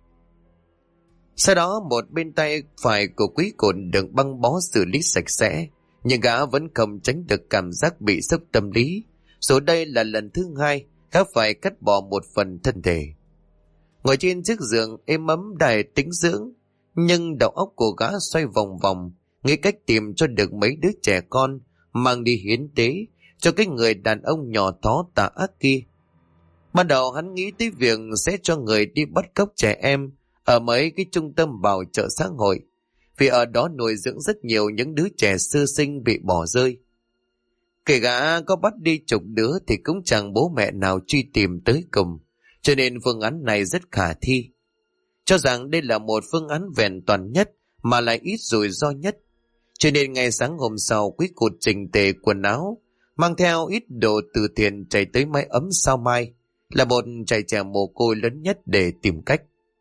Sau đó một bên tay phải của Quý Cột được băng bó xử lý sạch sẽ, nhưng gã vẫn không tránh được cảm giác bị sốc tâm lý. Rồi đây là lần thứ hai gã phải cắt bỏ một phần thân thể. Ngồi trên chiếc giường êm ấm đầy tĩnh dưỡng, nhưng đầu óc của gã xoay vòng vòng, nghĩ cách tìm cho được mấy đứa trẻ con mang đi hiến tế cho cái người đàn ông nhỏ thó tà ác kia. Ban đầu hắn nghĩ tới việc sẽ cho người đi bắt cóc trẻ em ở mấy cái trung tâm bảo trợ xã hội, vì ở đó nuôi dưỡng rất nhiều những đứa trẻ sơ sinh bị bỏ rơi. Kể gã có bắt đi chục đứa thì cũng chẳng bố mẹ nào truy tìm tới cùng, cho nên phương án này rất khả thi. Cho rằng đây là một phương án vẹn toàn nhất mà lại ít rủi ro nhất, cho nên ngày sáng hôm sau Quý Cột chỉnh tề quần áo, mang theo ít đồ từ thiện chạy tới mái ấm Sao Mai, là một trại trẻ mồ côi lớn nhất, để tìm cách.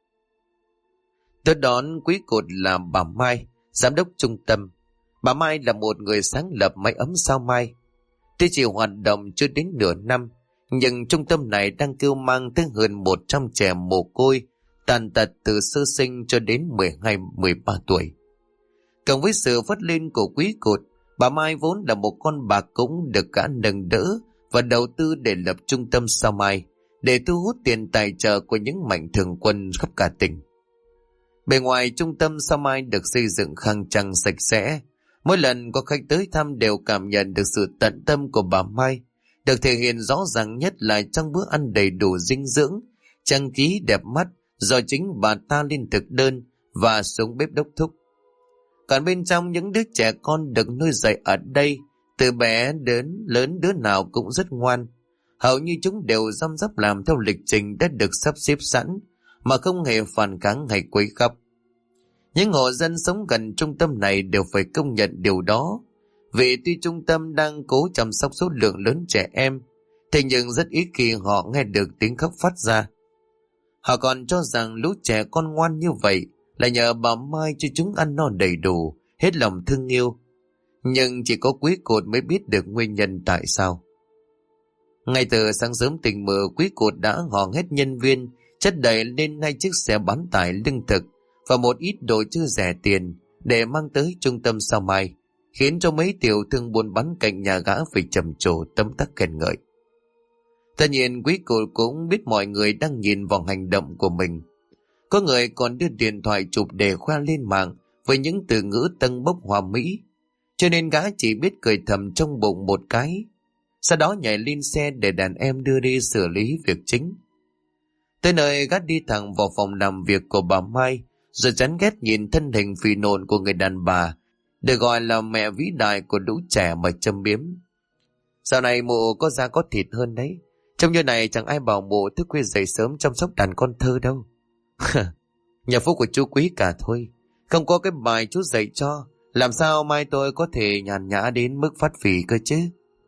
Tới đón Quý Cột là bà Mai, giám đốc trung tâm. Bà Mai là một người sáng lập mái ấm Sao Mai. Tuy chỉ hoạt động chưa đến nửa năm, nhưng trung tâm này đang kêu mang tới hơn 100 trẻ mồ côi tàn tật từ sơ sinh cho đến 12-13 tuổi. Cộng với sự vất lên của Quý Cột, bà Mai vốn là một con bạc cũng được gã nâng đỡ và đầu tư để lập trung tâm Sao Mai, để thu hút tiền tài trợ của những mạnh thường quân khắp cả tỉnh. Bề ngoài trung tâm Sao Mai được xây dựng khang trang sạch sẽ. Mỗi lần có khách tới thăm đều cảm nhận được sự tận tâm của bà Mai, được thể hiện rõ ràng nhất là trong bữa ăn đầy đủ dinh dưỡng, trang trí đẹp mắt do chính bà ta lên thực đơn và xuống bếp đốc thúc. Còn bên trong, những đứa trẻ con được nuôi dạy ở đây, từ bé đến lớn đứa nào cũng rất ngoan. Hầu như chúng đều răm rắp làm theo lịch trình đã được sắp xếp sẵn, mà không hề phản kháng hay quấy khóc. Những hộ dân sống gần trung tâm này đều phải công nhận điều đó, vì tuy trung tâm đang cố chăm sóc số lượng lớn trẻ em, thế nhưng rất ít khi họ nghe được tiếng khóc phát ra. Họ còn cho rằng lũ trẻ con ngoan như vậy là nhờ bà Mai cho chúng ăn no đầy đủ, hết lòng thương yêu. Nhưng chỉ có Quý Cột mới biết được nguyên nhân tại sao. Ngay từ sáng sớm tình mờ, Quý Cụt đã hò hét nhân viên chất đầy lên 2 chiếc xe bán tải lương thực và một ít đồ chưa rẻ tiền để mang tới trung tâm Sao Mai, khiến cho mấy tiểu thương buôn bán cạnh nhà gã phải trầm trồ tấm tắc khen ngợi. Tất nhiên Quý Cụt cũng biết mọi người đang nhìn vào hành động của mình. Có người còn đưa điện thoại chụp để khoe lên mạng với những từ ngữ tâng bốc hoa mỹ, cho nên gã chỉ biết cười thầm trong bụng một cái, sau đó nhảy lên xe để đàn em đưa đi xử lý việc chính. Tới nơi, gã đi thẳng vào phòng làm việc của bà Mai, rồi chán ghét nhìn thân hình phì nộn của người đàn bà được gọi là mẹ vĩ đại của lũ trẻ mà châm biếm. Dạo này mụ có da có thịt hơn đấy, trông như này chẳng ai bảo mụ thức khuya dậy sớm chăm sóc đàn con thơ đâu. Nhà phúc của chú Quý cả thôi, không có cái bài chú dạy cho, làm sao mai tôi có thể nhàn nhã đến mức phát phì cơ chứ.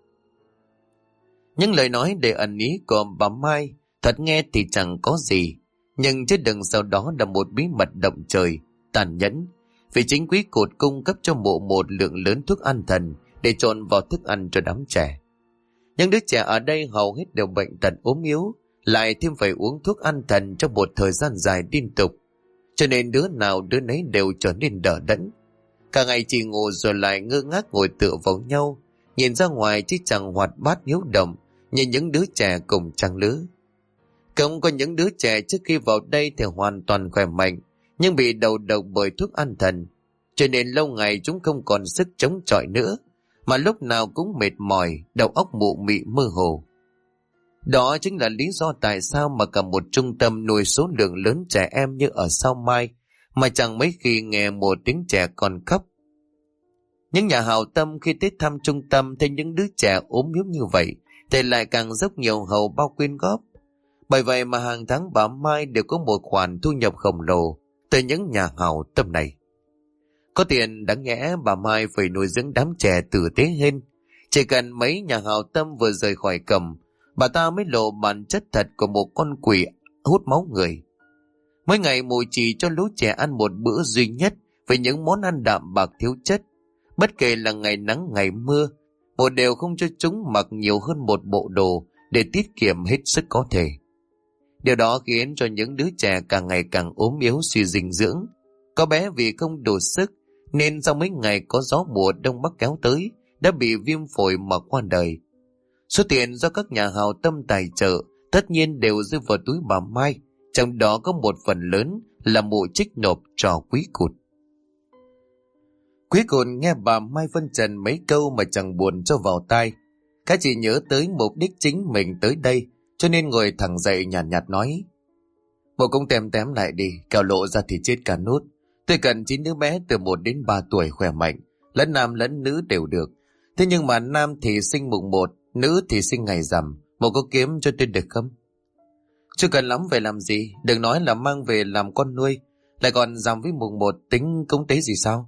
Những lời nói để ẩn ý của bà Mai thật nghe thì chẳng có gì, nhưng chứ đừng sau đó là một bí mật động trời, tàn nhẫn, vì chính Quý Cụt cung cấp cho mụ một lượng lớn thuốc an thần để trộn vào thức ăn cho đám trẻ. Những đứa trẻ ở đây hầu hết đều bệnh tật ốm yếu, lại thêm phải uống thuốc an thần trong một thời gian dài liên tục, cho nên đứa nào đứa nấy đều trở nên đờ đẫn. Cả ngày chỉ ngủ rồi lại ngơ ngác ngồi tựa vào nhau, nhìn ra ngoài chứ chẳng hoạt bát hiếu động như những đứa trẻ cùng trang lứa. Cũng có những đứa trẻ trước khi vào đây thì hoàn toàn khỏe mạnh, nhưng bị đầu độc bởi thuốc an thần, cho nên lâu ngày chúng không còn sức chống chọi nữa, mà lúc nào cũng mệt mỏi, đầu óc mụ mị mơ hồ. Đó chính là lý do tại sao mà cả một trung tâm nuôi số lượng lớn trẻ em như ở Sao Mai mà chẳng mấy khi nghe một tiếng trẻ còn khóc. Những nhà hảo tâm khi tới thăm trung tâm thấy những đứa trẻ ốm yếu như vậy thì lại càng dốc nhiều hầu bao quyên góp. Bởi vậy mà hàng tháng bà Mai đều có một khoản thu nhập khổng lồ từ những nhà hảo tâm này. Có tiền đáng nhẽ bà Mai phải nuôi dưỡng đám trẻ tử tế hơn. Chỉ cần mấy nhà hảo tâm vừa rời khỏi cầm, bà ta mới lộ bản chất thật của một con quỷ hút máu người. Mỗi ngày mụ chỉ cho lũ trẻ ăn một bữa duy nhất với những món ăn đạm bạc thiếu chất. Bất kể là ngày nắng ngày mưa, mụ đều không cho chúng mặc nhiều hơn một bộ đồ để tiết kiệm hết sức có thể. Điều đó khiến cho những đứa trẻ càng ngày càng ốm yếu suy dinh dưỡng. Có bé vì không đủ sức nên sau mấy ngày có gió mùa đông bắc kéo tới đã bị viêm phổi mà qua đời. Số tiền do các nhà hảo tâm tài trợ tất nhiên đều rơi vào túi bà Mai, trong đó có một phần lớn là mụ trích nộp cho Quý Cụt. Quý Cụt nghe bà Mai phân trần mấy câu mà chẳng buồn cho vào tai. Cả chỉ nhớ tới mục đích chính mình tới đây, cho nên ngồi thẳng dậy nhàn nhạt nói: Bộ cũng tém tém lại đi, kẻo lộ ra thì chết cả nốt. Tôi cần 9 đứa bé từ 1 đến 3 tuổi khỏe mạnh, lẫn nam lẫn nữ đều được. Thế nhưng mà nam thì sinh mùng 1, nữ thì sinh ngày rằm, bộ có kiếm cho tôi được không? Chưa cần lắm về làm gì, đừng nói là mang về làm con nuôi, lại còn rằm với mùng 1 tính cúng tế gì sao?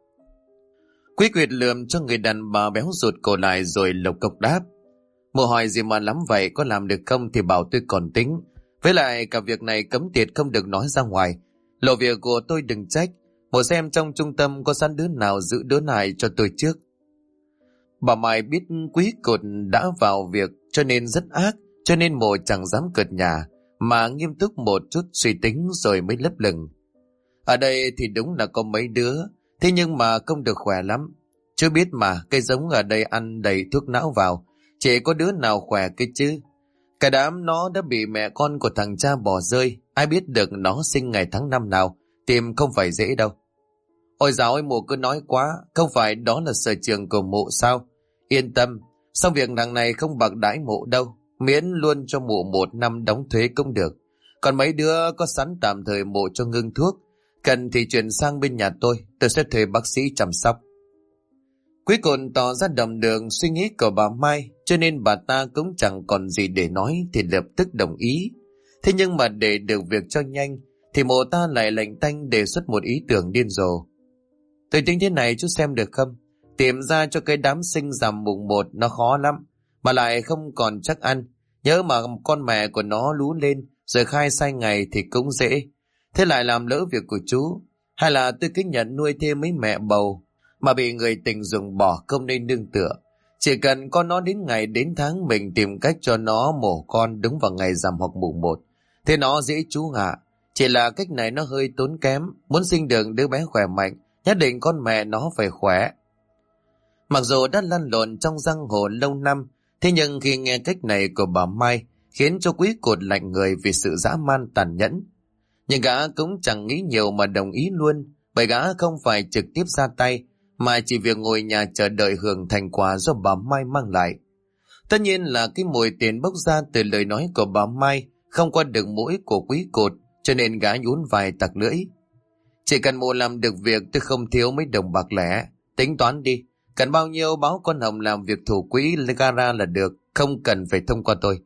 Quý Quyệt lườm cho người đàn bà béo rụt cổ lại rồi lộc cộc đáp: Mụ hỏi gì mà lắm vậy, có làm được không thì bảo tôi còn tính. Với lại cả việc này cấm tiệt không được nói ra ngoài. Lộ việc của tôi đừng trách. Mụ xem trong trung tâm có sẵn đứa nào giữ đứa này cho tôi trước. Bà Mai biết Quý Cụt đã vào việc cho nên rất ác, cho nên mụ chẳng dám cợt nhả, mà nghiêm túc một chút suy tính rồi mới lấp lửng. Ở đây thì đúng là có mấy đứa, thế nhưng mà không được khỏe lắm. Chứ biết mà, cây giống ở đây ăn đầy thuốc não vào, chỉ có đứa nào khỏe cái chứ. Cả đám nó đã bị mẹ con của thằng cha bỏ rơi, ai biết được nó sinh ngày tháng năm nào, tìm không phải dễ đâu. Ôi dạo ơi, mụ cứ nói quá, không phải đó là sở trường của mụ sao? Yên tâm, xong việc đằng này không bạc đãi mụ đâu, miễn luôn cho mụ 1 năm đóng thuế cũng được. Còn mấy đứa có sẵn tạm thời mụ cho ngưng thuốc, cần thì chuyển sang bên nhà tôi sẽ thuê bác sĩ chăm sóc. Quý Cụt tỏ ra đầm đường suy nghĩ của bà Mai, cho nên bà ta cũng chẳng còn gì để nói thì lập tức đồng ý. Thế nhưng mà để được việc cho nhanh thì mụ ta lại lạnh tanh đề xuất một ý tưởng điên rồ. Tôi tính thế này chú xem được không? Tìm ra cho cái đám sinh rằm mùng 1 nó khó lắm, mà lại không còn chắc ăn. Nhớ mà con mẹ của nó lú lên rồi khai sai ngày thì cũng dễ. Thế lại làm lỡ việc của chú. Hay là tôi cứ nhận nuôi thêm mấy mẹ bầu mà bị người tình dùng bỏ không nên nương tựa. Chỉ cần có nó đến ngày đến tháng, mình tìm cách cho nó mổ con đúng vào ngày rằm hoặc mùng 1. Thế nó dễ chú hạ. Chỉ là cách này nó hơi tốn kém. Muốn sinh được đứa bé khỏe mạnh, nhất định con mẹ nó phải khỏe. Mặc dù đã lăn lộn trong giang hồ lâu năm, thế nhưng khi nghe cách này của bà Mai, khiến cho Quý Cột lạnh người vì sự dã man tàn nhẫn. Nhưng gã cũng chẳng nghĩ nhiều mà đồng ý luôn, bởi gã không phải trực tiếp ra tay, mà chỉ việc ngồi nhà chờ đợi hưởng thành quả do bà Mai mang lại. Tất nhiên là cái mùi tiền bốc ra từ lời nói của bà Mai không qua được mũi của Quý Cột, cho nên gã nhún vai tặc lưỡi. Chỉ cần mụ làm được việc, tôi không thiếu mấy đồng bạc lẻ. Tính toán đi, cần bao nhiêu báo con Hồng làm việc thủ quỹ gara là được, không cần phải thông qua tôi.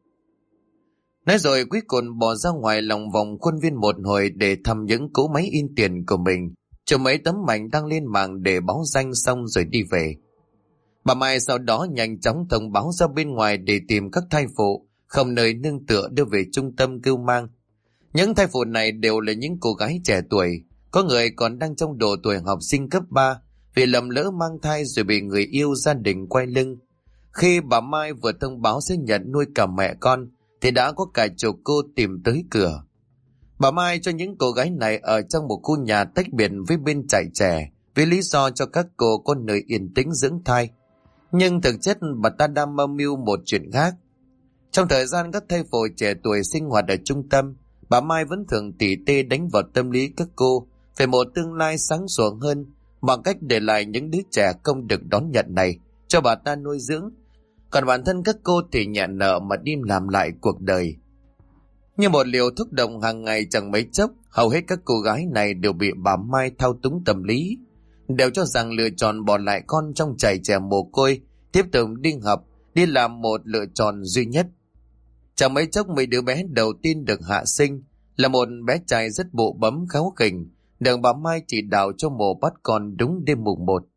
Nói rồi Quý Cột bỏ ra ngoài lòng vòng khuôn viên một hồi để thăm những cỗ máy in tiền của mình, cho mấy tấm ảnh đăng lên mạng để báo danh xong rồi đi về. Bà Mai sau đó nhanh chóng thông báo ra bên ngoài để tìm các thai phụ không nơi nương tựa đưa về trung tâm cưu mang. Những thai phụ này đều là những cô gái trẻ tuổi, có người còn đang trong độ tuổi học sinh cấp 3 vì lầm lỡ mang thai rồi bị người yêu gia đình quay lưng. Khi bà Mai vừa thông báo sẽ nhận nuôi cả mẹ con thì đã có cả chục cô tìm tới cửa. Bà Mai cho những cô gái này ở trong một khu nhà tách biệt với bên trại trẻ với lý do cho các cô có nơi yên tĩnh dưỡng thai. Nhưng thực chất bà ta đang mưu mưu một chuyện khác. Trong thời gian các thai phụ trẻ tuổi sinh hoạt ở trung tâm, bà Mai vẫn thường tỉ tê đánh vào tâm lý các cô về một tương lai sáng sủa hơn bằng cách để lại những đứa trẻ không được đón nhận này cho bà ta nuôi dưỡng. Còn bản thân các cô thì nhận nợ mà đi làm lại cuộc đời. Như một liều thuốc đồng hàng ngày chẳng mấy chốc, hầu hết các cô gái này đều bị bà Mai thao túng tâm lý, đều cho rằng lựa chọn bỏ lại con trong trại trẻ mồ côi, tiếp tục đi học, đi làm một lựa chọn duy nhất. Chẳng mấy chốc mấy đứa bé đầu tiên được hạ sinh là một bé trai rất bộ bấm kháu khỉnh, được bà Mai chỉ đạo cho mổ bắt con đúng đêm mùng 1.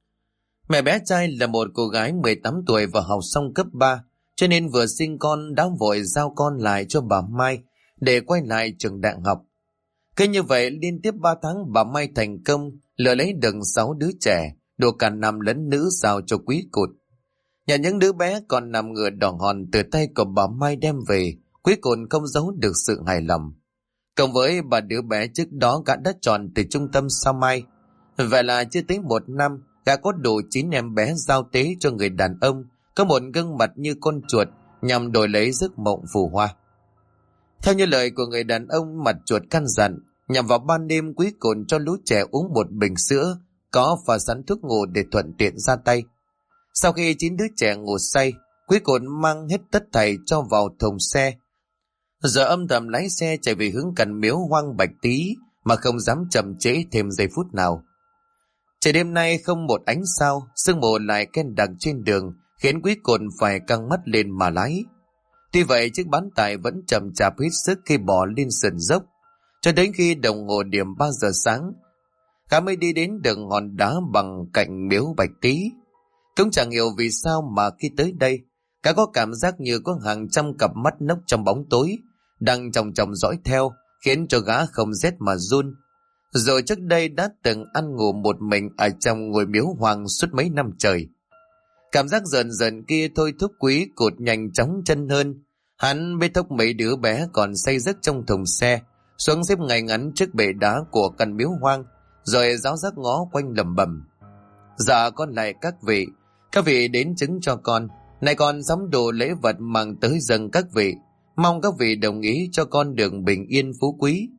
Mẹ bé trai là một cô gái 18 tuổi và học xong cấp 3, cho nên vừa sinh con đã vội giao con lại cho bà Mai để quay lại trường đại học. Cứ như vậy liên tiếp 3 tháng bà Mai thành công lừa lấy được 6 đứa trẻ, đủ cả nam lẫn nữ giao cho Quý Cột. Nhà những đứa bé còn nằm ngửa đỏ hòn từ tay của bà Mai đem về, Quý Cột không giấu được sự hài lòng. Cộng với 3 đứa bé trước đó gã đã chọn từ trung tâm Sao Mai. Vậy là chưa tới 1 năm, gã có đủ 9 em bé giao tế cho người đàn ông có một gương mặt như con chuột nhằm đổi lấy giấc mộng phù hoa. Theo như lời của người đàn ông mặt chuột căn dặn, nhằm vào ban đêm Quý Cột cho lũ trẻ uống một bình sữa có pha sẵn thuốc ngủ để thuận tiện ra tay. Sau khi 9 đứa trẻ ngủ say, Quý Cột mang hết tất thảy cho vào thùng xe, giờ âm thầm lái xe chạy về hướng Càn Miếu Hoang Bạch Tý mà không dám chậm trễ thêm giây phút nào. Trời đêm nay không một ánh sao, sương mù lại ken đặc trên đường khiến Quý Cột phải căng mắt lên mà lái. Tuy vậy chiếc bán tải vẫn chậm chạp hết sức khi bỏ lên sườn dốc, cho đến khi đồng hồ điểm 3 giờ sáng, gã mới đi đến đường hòn đá bằng cạnh miếu Bạch Tý. Cũng chẳng hiểu vì sao mà khi tới đây, gã có cảm giác như có hàng trăm cặp mắt nấp trong bóng tối đang chòng chòng dõi theo, khiến cho gã không rét mà run. Rồi trước đây đã từng ăn ngủ một mình ở trong ngôi miếu hoang suốt mấy năm trời. Cảm giác dần dần kia thôi thúc Quý Cột nhanh chóng chân hơn. Hắn bê thốc mấy đứa bé còn say giấc trong thùng xe xuống xếp ngay ngắn trước bệ đá của căn miếu hoang, rồi giáo giác ngó quanh lẩm bẩm: Dạ con lại các vị đến chứng cho con, này con sắm đồ lễ vật mang tới dâng các vị, mong các vị đồng ý cho con được bình yên phú quý.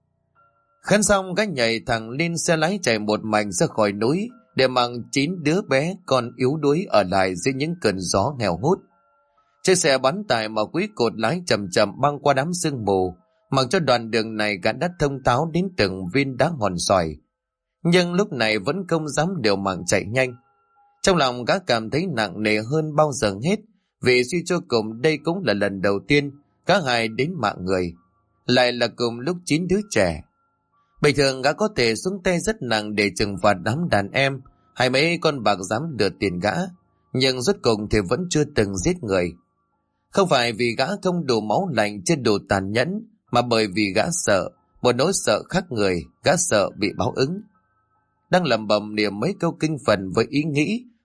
Khấn xong gã nhảy thẳng lên xe lái chạy một mạch ra khỏi núi để mang 9 đứa bé còn yếu đuối ở lại dưới những cơn gió nghèo hút. Chiếc xe bán tải mà Quý Cột lái chậm chậm băng qua đám sương mù, mặc cho đoạn đường này gã đã thông tháo đến từng viên đá hòn sỏi, nhưng lúc này vẫn không dám liều mạng chạy nhanh. Trong lòng gã cảm thấy nặng nề hơn bao giờ hết, vì suy cho cùng đây cũng là lần đầu tiên gã hại đến mạng người, lại là cùng lúc 9 đứa trẻ. Bình thường gã có thể xuống tay rất nặng để trừng phạt đám đàn em hay mấy con bạc dám lừa tiền gã, nhưng rốt cùng thì vẫn chưa từng giết người. Không phải vì gã không đủ máu lạnh chưa đủ tàn nhẫn, mà bởi vì gã sợ một nỗi sợ khác người, gã sợ bị báo ứng. Đang lẩm bẩm niệm mấy câu kinh Phật với ý nghĩ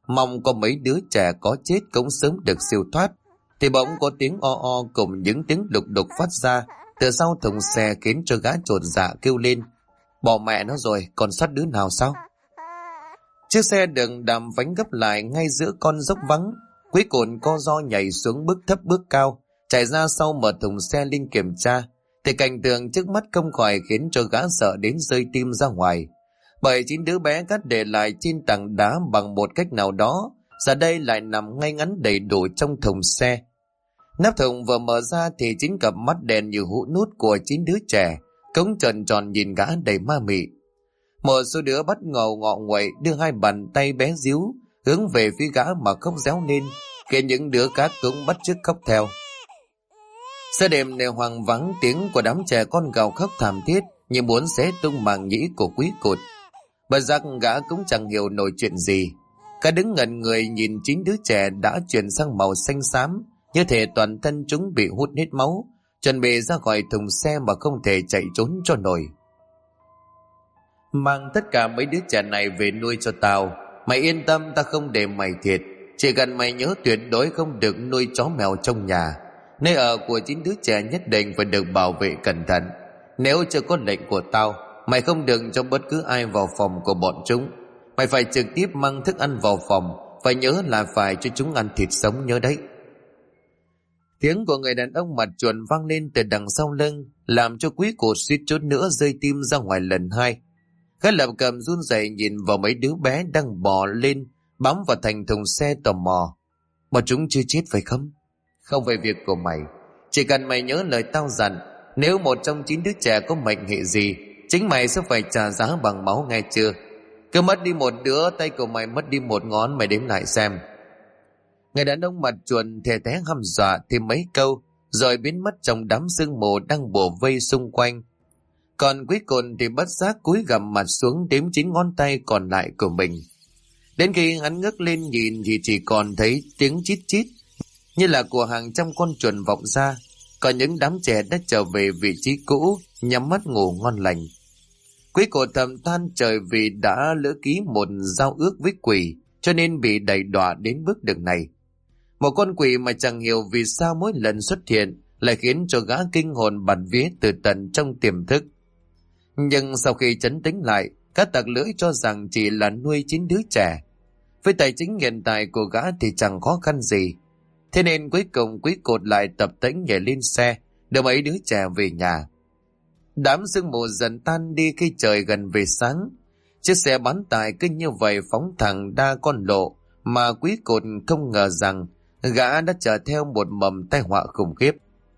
mong có mấy đứa trẻ có chết cũng sớm được siêu thoát. Thì bỗng có tiếng o o cùng những tiếng đục đục phát ra từ sau thùng xe, khiến cho gã chột dạ kêu lên: Bỏ mẹ nó rồi, còn sót đứa nào sao? Chiếc xe đường đàm vánh gấp lại ngay giữa con dốc vắng. Quý cồn co ro nhảy xuống bước thấp bước cao, chạy ra sau mở thùng xe lên kiểm tra. Thì cảnh tượng trước mắt không khỏi khiến cho gã sợ đến rơi tim ra ngoài. Bởi 9 đứa bé cắt để lại trên tảng đá bằng một cách nào đó, giờ đây lại nằm ngay ngắn đầy đủ trong thùng xe. Nắp thùng vừa mở ra thì 9 cặp mắt đèn như hũ nút của 9 đứa trẻ cống tròn tròn nhìn gã đầy ma mị. Một số đứa bắt ngầu ngọ nguậy đưa 2 bàn tay bé díu hướng về phía gã mà khóc réo lên, khiến những đứa khác cũng bắt chước khóc theo. Sau đêm đều hoang vắng, tiếng của đám trẻ con gào khóc thảm thiết như muốn xé tung màng nhĩ của Quý Cột. Bất giác gã cũng chẳng hiểu nổi chuyện gì. Cả đứng ngẩn người nhìn 9 đứa trẻ đã chuyển sang màu xanh xám, như thể toàn thân chúng bị hút hết máu, chuẩn bị ra khỏi thùng xe mà không thể chạy trốn cho nổi. Mang tất cả mấy đứa trẻ này về nuôi cho tao. Mày yên tâm, ta không để mày thiệt. Chỉ cần mày nhớ tuyệt đối không được nuôi chó mèo trong nhà. Nơi ở của 9 đứa trẻ nhất định phải được bảo vệ cẩn thận. Nếu chưa có lệnh của tao, mày không được cho bất cứ ai vào phòng của bọn chúng. Mày phải trực tiếp mang thức ăn vào phòng, phải nhớ là phải cho chúng ăn thịt sống, nhớ đấy. Tiếng của người đàn ông mặt chuồn vang lên từ đằng sau lưng, làm cho Quý Cột suýt chút nữa rơi tim ra ngoài lần hai. Gã lập cập run rẩy nhìn vào mấy đứa bé đang bò lên, bám vào thành thùng xe tò mò. Bọn chúng chưa chết phải không? Không phải việc của mày. Chỉ cần mày nhớ lời tao dặn, nếu một trong 9 đứa trẻ có mệnh hệ gì, chính mày sẽ phải trả giá bằng máu, nghe chưa? Cứ mất đi một đứa, tay của mày mất đi một ngón, mày đếm lại xem. Người đàn ông mặt chuồn thè thé hăm dọa thêm mấy câu, rồi biến mất trong đám sương mù đang bủa vây xung quanh. Còn Quý Cồn thì bất giác cúi gằm mặt xuống đếm 9 ngón tay còn lại của mình. Đến khi hắn ngước lên nhìn thì chỉ còn thấy tiếng chít chít như là của hàng trăm con chuồn vọng ra. Còn những đám trẻ đã trở về vị trí cũ, nhắm mắt ngủ ngon lành. Quý Cồn thầm than trời vì đã lỡ ký một giao ước với quỷ, cho nên bị đày đọa đến bước đường này. Một con quỷ mà chẳng hiểu vì sao mỗi lần xuất hiện lại khiến cho gã kinh hồn bạt vía từ tận trong tiềm thức. Nhưng sau khi trấn tĩnh lại, các tặc lưỡi cho rằng chỉ là nuôi 9 đứa trẻ. Với tài chính hiện tại của gã thì chẳng khó khăn gì. Thế nên cuối cùng Quý Cột lại tập tễnh nhảy lên xe, đưa mấy đứa trẻ về nhà. Đám sương mù dần tan đi khi trời gần về sáng. Chiếc xe bán tải cứ như vậy phóng thẳng đa con lộ, mà Quý Cột không ngờ rằng gã đã chở theo một mầm tai họa khủng khiếp.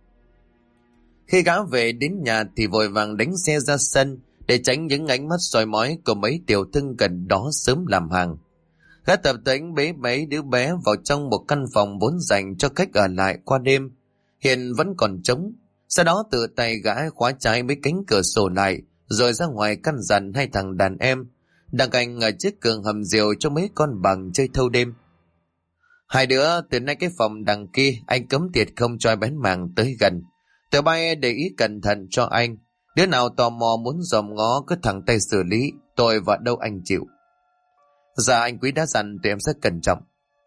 Khi gã về đến nhà thì vội vàng đánh xe ra sân để tránh những ánh mắt soi mói của mấy tiểu thương gần đó sớm làm hàng. Gã tập tễnh bế mấy đứa bé vào trong một căn phòng vốn dành cho khách ở lại qua đêm, hiện vẫn còn trống. Sau đó tự tay gã khóa trái mấy cánh cửa sổ lại, rồi ra ngoài căn dặn 2 thằng đàn em đang canh ở trước cửa hầm rượu cho mấy con bằng chơi thâu đêm. 2 đứa, từ nay cái phòng đằng kia anh cấm tiệt không cho ai bén mảng tới gần. Tụi bay để ý cẩn thận cho anh. Đứa nào tò mò muốn dòm ngó cứ thẳng tay xử lý, tôi và đâu anh chịu. Dạ anh Quý đã dặn tụi em rất cẩn trọng.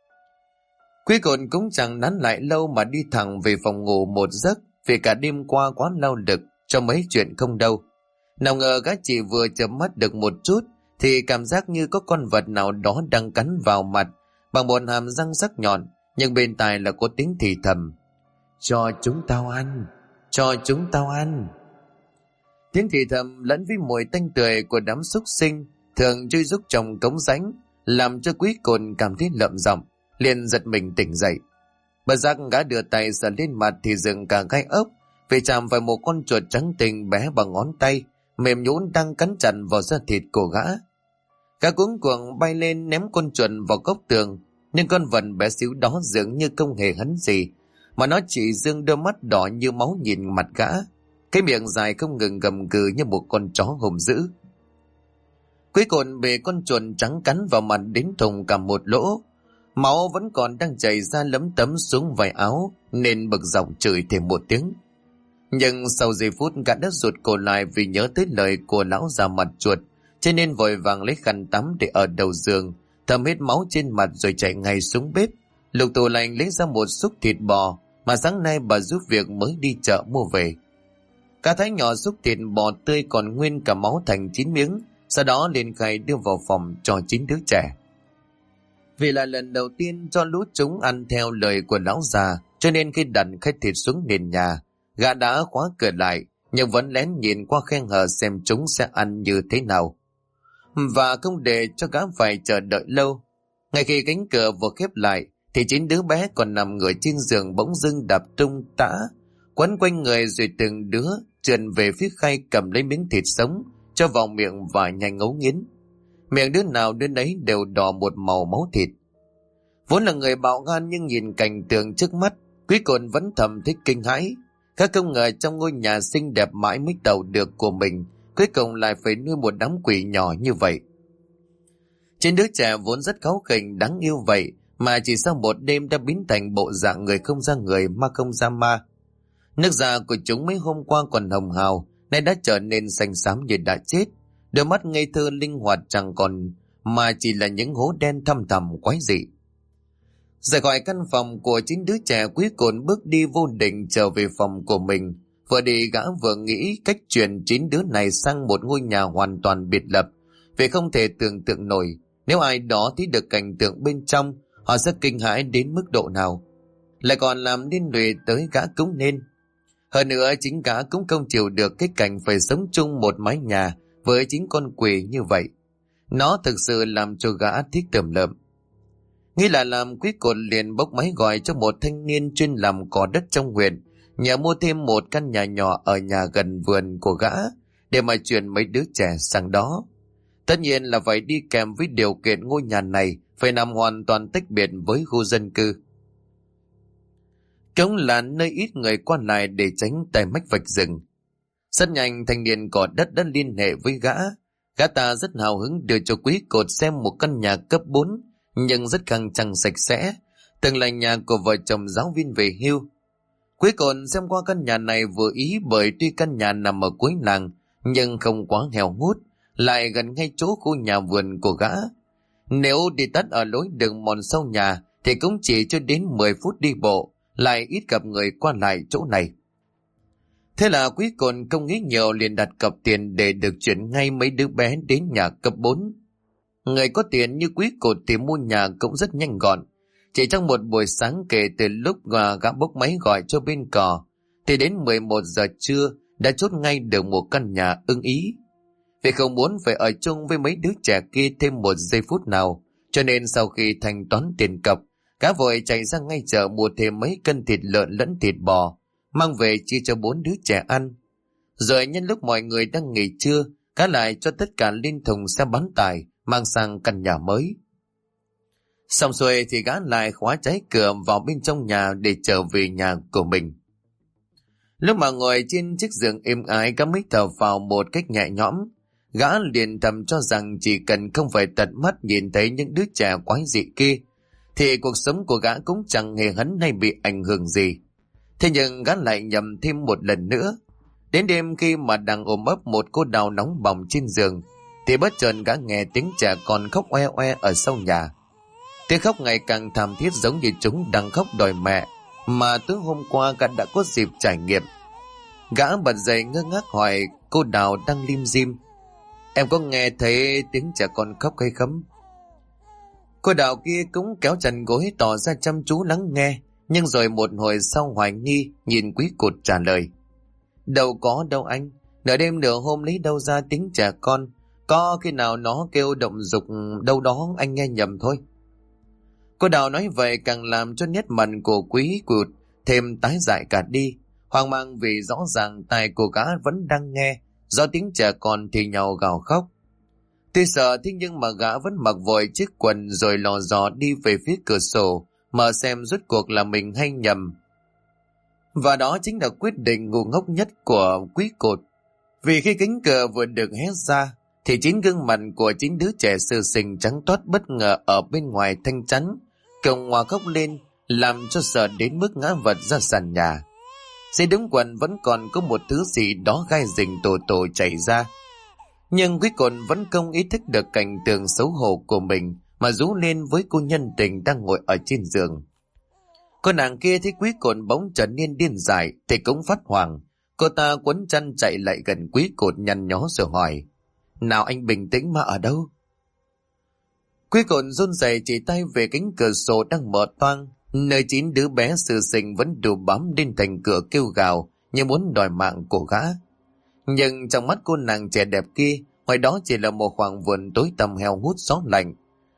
Quý Cồn cũng chẳng nán lại lâu mà đi thẳng về phòng ngủ một giấc, vì cả đêm qua quá lao lực cho mấy chuyện không đâu. Nào ngờ gã chỉ vừa chợp mắt được một chút thì cảm giác như có con vật nào đó đang cắn vào mặt bằng một hàm răng sắc nhọn, nhưng bên tai là có tiếng thì thầm: Cho chúng tao ăn, cho chúng tao ăn. Tiếng thì thầm lẫn với mùi tanh tươi của đám súc sinh thường chui rúc trong cống rãnh, làm cho Quý Cồn cảm thấy lợm giọng, liền giật mình tỉnh dậy. Bất giác gã đưa tay sờ lên mặt thì dừng cả gai ốc, vì chạm phải một con chuột trắng tinh bé bằng ngón tay, mềm nhũn đang cắn chặt vào da thịt của gã. Gã cuống cuồng bay lên ném con chuột vào góc tường, nhưng con vật bé xíu đó dường như không hề hấn gì, mà nó chỉ dương đôi mắt đỏ như máu nhìn mặt gã, cái miệng dài không ngừng gầm gừ như một con chó hung dữ. Cuối cùng bị con chuột trắng cắn vào mặt đến thùng cả một lỗ, máu vẫn còn đang chảy ra lấm tấm xuống vải áo, nên bực dọc chửi thêm một tiếng. Nhưng sau giây phút gã đã rụt cổ lại vì nhớ tới lời của lão già mặt chuột, cho nên vội vàng lấy khăn tắm để ở đầu giường, thấm hết máu trên mặt rồi chạy ngay xuống bếp. Lục tủ lạnh lấy ra một xúc thịt bò mà sáng nay bà giúp việc mới đi chợ mua về. Cả thái nhỏ xúc thịt bò tươi còn nguyên cả máu thành 9 miếng, sau đó liền khay đưa vào phòng cho 9 đứa trẻ. Vì là lần đầu tiên cho lũ chúng ăn theo lời của lão già, cho nên khi đặt khay thịt xuống nền nhà, gã đã khóa cửa lại, nhưng vẫn lén nhìn qua khe hở xem chúng sẽ ăn như thế nào. Và không để cho gã phải chờ đợi lâu. Ngay khi cánh cửa vừa khép lại, thì 9 đứa bé còn nằm ngửa trên giường bỗng dưng đạp tung tã, quấn quanh người rồi từng đứa trườn về phía khay cầm lấy miếng thịt sống, cho vào miệng và nhanh ngấu nghiến. Miệng đứa nào đứa nấy đều đỏ một màu máu thịt. Vốn là người bạo gan nhưng nhìn cảnh tượng trước mắt, Quý Cồn vẫn thầm thích kinh hãi. Các không ngờ trong ngôi nhà xinh đẹp mãi mới tậu được của mình, cuối cùng lại phải nuôi một đám quỷ nhỏ như vậy. Trên đứa trẻ vốn rất kháu khỉnh đáng yêu vậy, mà chỉ sau một đêm đã biến thành bộ dạng người không ra người, ma không ra ma. Nước da của chúng mấy hôm qua còn hồng hào, nay đã trở nên xanh xám như đã chết. Đôi mắt ngây thơ linh hoạt chẳng còn, mà chỉ là những hố đen thăm thẳm quái dị. Rời khỏi căn phòng của 9 đứa trẻ, Quý Cồn bước đi vô định trở về phòng của mình. Vừa đi gã vừa nghĩ cách chuyển 9 đứa này sang một ngôi nhà hoàn toàn biệt lập, vì không thể tưởng tượng nổi nếu ai đó thấy được cảnh tượng bên trong, họ sẽ kinh hãi đến mức độ nào. Lại còn làm liên lụy tới gã cũng nên. Hơn nữa chính gã cũng không chịu được cái cảnh phải sống chung một mái nhà với 9 con quỷ như vậy. Nó thực sự làm cho gã thích tởm lợm. Nghĩ là làm, Quý Cồn liền bốc máy gọi cho một thanh niên chuyên làm cỏ đất trong huyện, nhờ mua thêm một căn nhà nhỏ ở nhà gần vườn của gã để mà chuyển mấy đứa trẻ sang đó. Tất nhiên là phải đi kèm với điều kiện ngôi nhà này phải nằm hoàn toàn tách biệt với khu dân cư. Cũng là nơi ít người qua lại để tránh tai mách vạch rừng. Rất nhanh thanh niên cỏ đất đã liên hệ với gã. Gã ta rất hào hứng đưa cho Quý Cồn xem một căn nhà cấp 4, nhưng rất khang trang sạch sẽ, từng là nhà của vợ chồng giáo viên về hưu. Quý Cồn xem qua căn nhà này vừa ý, bởi tuy căn nhà nằm ở cuối làng nhưng không quá nghèo ngút, lại gần ngay chỗ khu nhà vườn của gã. Nếu đi tắt ở lối đường mòn sau nhà thì cũng chỉ cho đến 10 phút đi bộ, lại ít gặp người qua lại chỗ này. Thế là Quý Cồn không nghĩ nhiều, liền đặt cọc tiền để được chuyển ngay mấy đứa bé đến nhà cấp 4. Người có tiền như Quý Cồn thì mua nhà cũng rất nhanh gọn. Chỉ trong một buổi sáng kể từ lúc gã bốc máy gọi cho bên cò, thì đến 11 giờ trưa đã chốt ngay được một căn nhà ưng ý. Vì không muốn phải ở chung với mấy đứa trẻ kia thêm một giây phút nào, cho nên sau khi thanh toán tiền cọc, gã vội chạy ra ngay chợ mua thêm mấy cân thịt lợn lẫn thịt bò, mang về chia cho 4 đứa trẻ ăn. Rồi nhân lúc mọi người đang nghỉ trưa, gã lại cho tất cả lên thùng xe bán tải mang sang căn nhà mới. Xong xuôi thì gã lại khóa trái cửa vào bên trong nhà để trở về nhà của mình. Lúc mà ngồi trên chiếc giường êm ái, gã mới thở vào một cách nhẹ nhõm. Gã liền thầm cho rằng chỉ cần không phải tận mắt nhìn thấy những đứa trẻ quái dị kia, thì cuộc sống của gã cũng chẳng hề hấn hay bị ảnh hưởng gì. Thế nhưng gã lại nhầm thêm một lần nữa. Đến đêm khi mà đang ôm ấp một cô đào nóng bỏng trên giường, thì bất chợt gã nghe tiếng trẻ con khóc oe oe ở sau nhà. Tiếng khóc ngày càng thảm thiết, giống như chúng đang khóc đòi mẹ mà tối hôm qua gã đã có dịp trải nghiệm. Gã bật dậy ngơ ngác hỏi cô Đào đang lim dim: "Em có nghe thấy tiếng trẻ con khóc hay không?" Cô Đào kia cũng kéo chặt gối tỏ ra chăm chú lắng nghe, nhưng rồi một hồi sau hoài nghi nhìn Quý Cột trả lời: "Đâu có đâu anh, nửa đêm nửa hôm lấy đâu ra tiếng trẻ con, có khi nào nó kêu động dục đâu đó anh nghe nhầm thôi." Cô Đào nói vậy càng làm cho nét mặt của Quý Cột thêm tái dại cả đi, hoang mang vì rõ ràng tai của gã vẫn đang nghe do tiếng trẻ con thì nhau gào khóc. Tuy sợ thế nhưng mà gã vẫn mặc vội chiếc quần rồi lò dò đi về phía cửa sổ mở xem rốt cuộc là mình hay nhầm. Và đó chính là quyết định ngu ngốc nhất của Quý Cột. Vì khi cánh cửa vừa được hé ra thì chính gương mặt của chính đứa trẻ sơ sinh trắng toát bất ngờ ở bên ngoài thanh chắn cộng hòa khóc lên, làm cho sợ đến mức ngã vật ra sàn nhà. Dưới đống quần vẫn còn có một thứ gì đó gai rình tổ chảy ra. Nhưng Quý Cột vẫn không ý thức được cảnh tượng xấu hổ của mình mà rú lên với cô nhân tình đang ngồi ở trên giường. Cô nàng kia thấy quý cột bỗng trở nên điên dại thì cũng phát hoảng. Cô ta quấn chăn chạy lại gần quý cột nhăn nhó rồi hỏi: nào anh bình tĩnh mà ở đâu? Quý cột run rẩy chỉ tay về cánh cửa sổ đang mở toang, nơi 9 đứa bé sơ sinh vẫn đủ bám lên thành cửa kêu gào như muốn đòi mạng của gã. Nhưng trong mắt cô nàng trẻ đẹp kia, ngoài đó chỉ là một khoảng vườn tối tăm heo hút gió lạnh.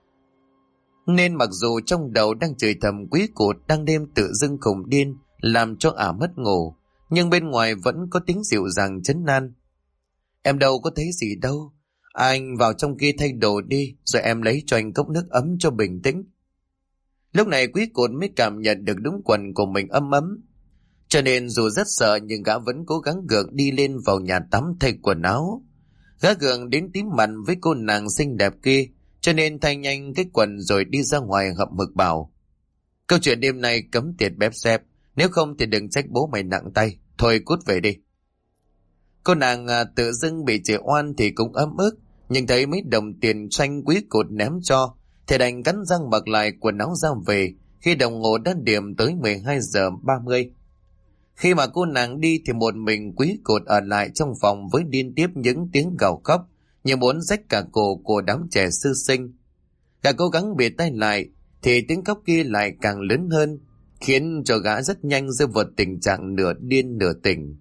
Nên mặc dù trong đầu đang chửi thầm quý cột đang đêm tự dưng khùng điên làm cho ả mất ngủ, nhưng bên ngoài vẫn có tiếng dịu dàng trấn an: em đâu có thấy gì đâu, anh vào trong kia thay đồ đi, rồi em lấy cho anh cốc nước ấm cho bình tĩnh. Lúc này quý cột mới cảm nhận được đúng quần của mình ấm ấm, cho nên dù rất sợ nhưng gã vẫn cố gắng gượng đi lên vào nhà tắm thay quần áo. Gã gượng đến tím mặt với cô nàng xinh đẹp kia, cho nên thay nhanh cái quần rồi đi ra ngoài hậm hực bảo: câu chuyện đêm nay cấm tiệt bếp xếp, nếu không thì đừng trách bố mày nặng tay, thôi cút về đi. Cô nàng tự dưng bị chửi oan thì cũng ấm ức, nhưng thấy mấy đồng tiền xanh quý cột ném cho thì đành cắn răng mặc lại quần áo ra về khi đồng hồ đã điểm tới 12:30. Khi mà cô nàng đi thì một mình quý cột ở lại trong phòng với liên tiếp những tiếng gào khóc như muốn rách cả cổ của đám trẻ sơ sinh. Gã cố gắng bịt tai lại thì tiếng khóc kia lại càng lớn hơn, khiến cho gã rất nhanh rơi vào tình trạng nửa điên nửa tỉnh.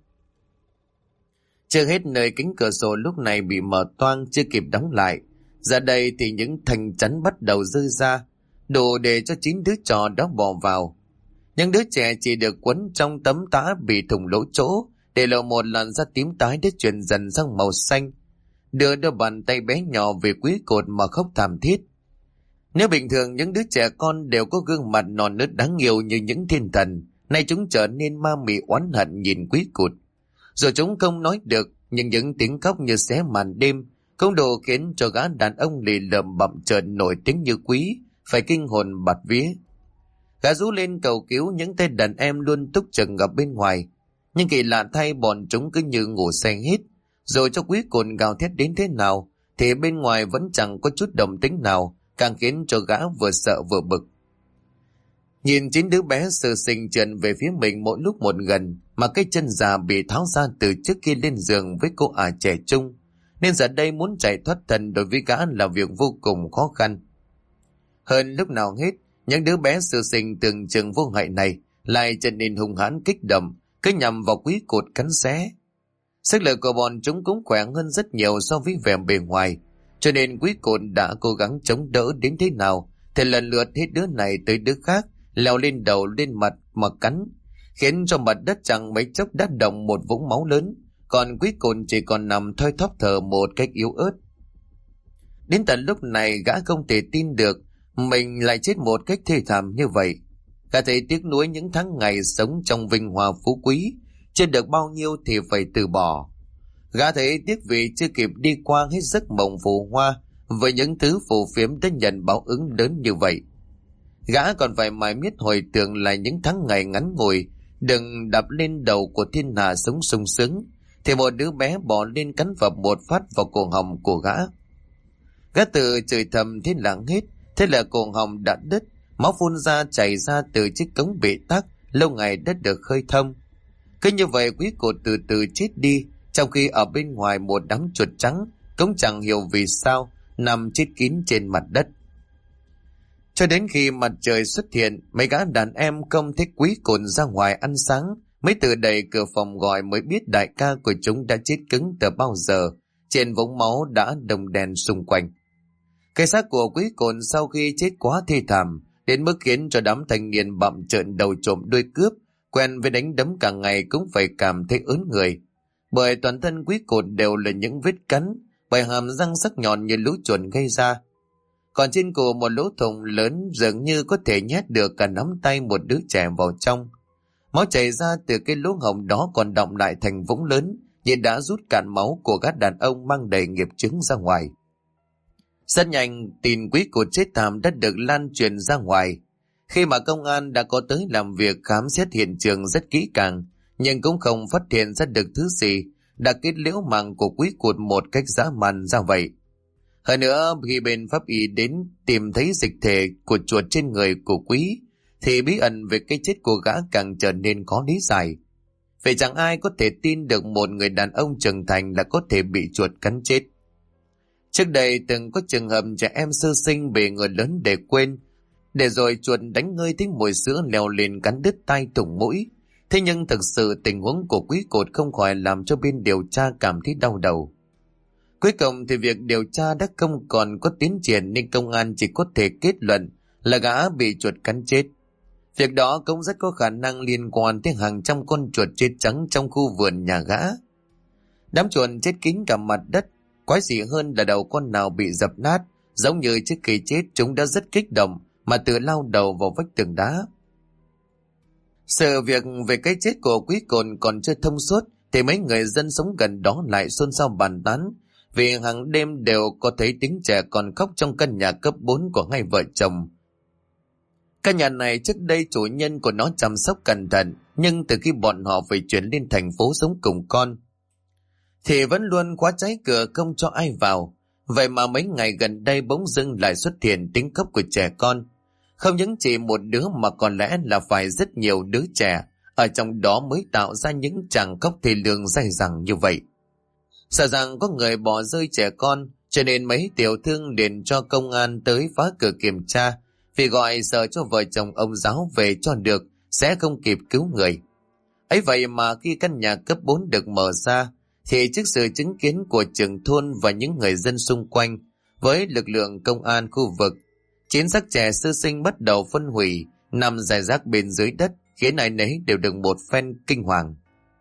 Chưa hết nơi cánh cửa sổ lúc này bị mở toang chưa kịp đóng lại, ra đây thì những thanh chắn bắt đầu rơi ra, đủ để cho 9 đứa trò đó bò vào. Những đứa trẻ chỉ được quấn trong tấm tã bị thủng lỗ chỗ, để lộ một làn da tím tái đã chuyển dần sang màu xanh. Đưa đôi bàn tay bé nhỏ về quý cột mà khóc thảm thiết. Nếu bình thường những đứa trẻ con đều có gương mặt non nớt đáng yêu như những thiên thần, nay chúng trở nên ma mị oán hận nhìn quý cột. Rồi chúng không nói được, nhưng những tiếng khóc như xé màn đêm không đủ khiến cho gã đàn ông lì lợm bặm trợn nổi tiếng như quý phải kinh hồn bạt vía. Gã rú lên cầu cứu những tên đàn em luôn túc trực ở bên ngoài, nhưng kỳ lạ thay bọn chúng cứ như ngủ say hết. Rồi cho quý cột gào thét đến thế nào thì bên ngoài vẫn chẳng có chút động tĩnh nào, càng khiến cho gã vừa sợ vừa bực. Nhìn 9 đứa bé sơ sinh trườn về phía mình mỗi lúc một gần, mà cái chân già bị tháo ra từ trước khi lên giường với cô ả trẻ trung, nên giờ đây muốn chạy thoát thân đối với gã là việc vô cùng khó khăn. Hơn lúc nào hết, những đứa bé sơ sinh tưởng chừng vô hại này lại trở nên hung hãn kích động, cứ nhằm vào quý cột cắn xé. Sức lực của bọn chúng cũng khỏe hơn rất nhiều so với vẻ bề ngoài, cho nên quý cột đã cố gắng chống đỡ đến thế nào thì lần lượt hết đứa này tới đứa khác leo lên đầu lên mặt mà cắn, khiến cho mặt đất chẳng mấy chốc đã động một vũng máu lớn, còn quý cột chỉ còn nằm thoi thóp thở một cách yếu ớt. Đến tận lúc này gã không thể tin được mình lại chết một cách thê thảm như vậy. Gã thấy tiếc nuối những tháng ngày sống trong vinh hoa phú quý, chưa được bao nhiêu thì phải từ bỏ. Gã thấy tiếc vì chưa kịp đi qua hết giấc mộng phù hoa với những thứ phù phiếm đã nhận báo ứng lớn như vậy. Gã còn phải mãi miết hồi tưởng lại những tháng ngày ngắn ngủi đừng đập lên đầu của thiên hạ sống sung sướng, thì một đứa bé bò lên cắn phập một phát vào cổ họng của gã. Gã tự chửi thầm thế lặng hết, thế là cổ họng đã đứt, máu phun ra chảy ra từ chiếc cống bị tắc lâu ngày đã được khơi thông. Cứ như vậy quý cột từ từ chết đi, trong khi ở bên ngoài một đám chuột trắng cũng chẳng hiểu vì sao nằm chết kín trên mặt đất. Cho đến khi mặt trời xuất hiện, mấy gã đàn em không thích quý cột ra ngoài ăn sáng, mới từ đẩy cửa phòng gọi mới biết đại ca của chúng đã chết cứng từ bao giờ, trên vũng máu đã đồng đèn xung quanh. Cái xác của quý cột sau khi chết quá thê thảm, đến mức khiến cho đám thanh niên bặm trợn đầu trộm đuôi cướp, quen với đánh đấm cả ngày cũng phải cảm thấy ớn người. Bởi toàn thân quý cột đều là những vết cắn, bởi hàm răng sắc nhọn như lũ chuồn gây ra. Còn trên cổ một lỗ thủng lớn dường như có thể nhét được cả nắm tay một đứa trẻ vào trong. Máu chảy ra từ cái lỗ hổng đó còn đọng lại thành vũng lớn, nhưng đã rút cạn máu của các đàn ông mang đầy nghiệp chướng ra ngoài. Rất nhanh, tin quý cột chết thảm đã được lan truyền ra ngoài. Khi mà công an đã có tới làm việc khám xét hiện trường rất kỹ càng, nhưng cũng không phát hiện ra được thứ gì đã kết liễu mạng của quý cột một cách dã man ra vậy. Hơn nữa, khi bên pháp y đến tìm thấy dịch thể của chuột trên người của Quý, thì bí ẩn về cái chết của gã càng trở nên khó lý giải. Vì chẳng ai có thể tin được một người đàn ông trưởng thành là có thể bị chuột cắn chết. Trước đây từng có trường hợp trẻ em sơ sinh bị người lớn để quên, để rồi chuột đánh ngơi thấy mùi sữa leo lên cắn đứt tai thủng mũi. Thế nhưng thực sự tình huống của Quý cột không khỏi làm cho bên điều tra cảm thấy đau đầu. Cuối cùng thì việc điều tra đã không còn có tiến triển, nên công an chỉ có thể kết luận là gã bị chuột cắn chết. Việc đó cũng rất có khả năng liên quan tới hàng trăm con chuột chết trắng trong khu vườn nhà gã. Đám chuột chết kín cả mặt đất, quái dị hơn là đầu con nào bị dập nát, giống như trước khi chết chúng đã rất kích động mà tự lao đầu vào vách tường đá. Sự việc về cái chết của Quý Cồn còn chưa thông suốt thì mấy người dân sống gần đó lại xôn xao bàn tán, vì hàng đêm đều có thấy tiếng trẻ còn khóc trong căn nhà cấp 4 của hai vợ chồng. Căn nhà này trước đây chủ nhân của nó chăm sóc cẩn thận, nhưng từ khi bọn họ phải chuyển lên thành phố sống cùng con thì vẫn luôn khóa trái cửa không cho ai vào. Vậy mà mấy ngày gần đây bỗng dưng lại xuất hiện tiếng khóc của trẻ con. Không những chỉ một đứa mà có lẽ là phải rất nhiều đứa trẻ ở trong đó mới tạo ra những tràng khóc thê lương dai dẳng như vậy. Sợ rằng có người bỏ rơi trẻ con, cho nên mấy tiểu thương liền cho công an tới phá cửa kiểm tra, vì gọi sợ cho vợ chồng ông giáo về cho được sẽ không kịp cứu người. Ấy vậy mà khi căn nhà cấp 4 được mở ra, thì trước sự chứng kiến của trưởng thôn và những người dân xung quanh, với lực lượng công an khu vực, 9 xác trẻ sơ sinh bắt đầu phân hủy nằm rải rác bên dưới đất, khiến ai nấy đều được một phen kinh hoàng.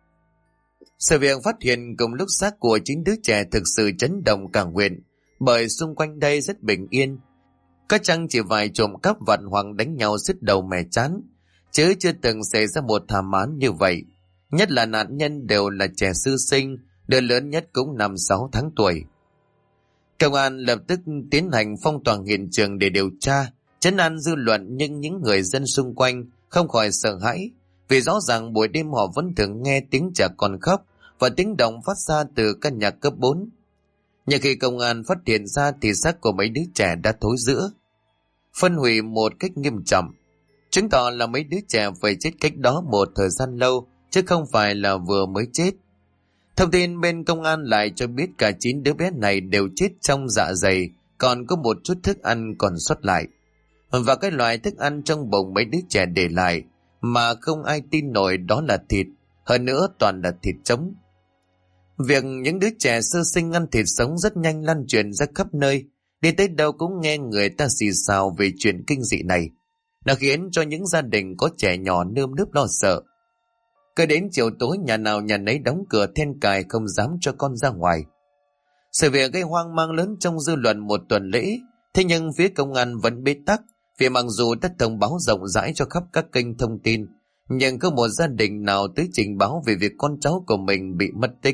Sự việc phát hiện cùng lúc xác của 9 đứa trẻ thực sự chấn động cả huyện, bởi xung quanh đây rất bình yên. Có chăng chỉ vài trộm cắp vặt hoặc đánh nhau sứt đầu mẻ chán, chứ chưa từng xảy ra một thảm án như vậy. Nhất là nạn nhân đều là trẻ sơ sinh, đứa lớn nhất cũng 5-6 tháng tuổi. Công an lập tức tiến hành phong tỏa hiện trường để điều tra, trấn an dư luận, nhưng những người dân xung quanh không khỏi sợ hãi, vì rõ ràng buổi đêm họ vẫn thường nghe tiếng trẻ con khóc và tiếng động phát ra từ căn nhà cấp 4. Nhưng khi công an phát hiện ra thì xác của mấy đứa trẻ đã thối rữa, phân hủy một cách nghiêm trọng, chứng tỏ là mấy đứa trẻ phải chết cách đó một thời gian lâu, chứ không phải là vừa mới chết. Thông tin bên công an lại cho biết cả 9 đứa bé này đều chết trong dạ dày, còn có một chút thức ăn còn sót lại. Và cái loại thức ăn trong bụng mấy đứa trẻ để lại mà không ai tin nổi đó là thịt, hơn nữa toàn là thịt trống. Việc những đứa trẻ sơ sinh ăn thịt sống rất nhanh lan truyền ra khắp nơi, đi tới đâu cũng nghe người ta xì xào về chuyện kinh dị này. Nó khiến cho những gia đình có trẻ nhỏ nơm nớp lo sợ. Cứ đến chiều tối nhà nào nhà nấy đóng cửa then cài, không dám cho con ra ngoài. Sự việc gây hoang mang lớn trong dư luận một tuần lễ, thế nhưng phía công an vẫn bế tắc, vì mặc dù đã thông báo rộng rãi cho khắp các kênh thông tin, nhưng có một gia đình nào tới trình báo về việc con cháu của mình bị mất tích.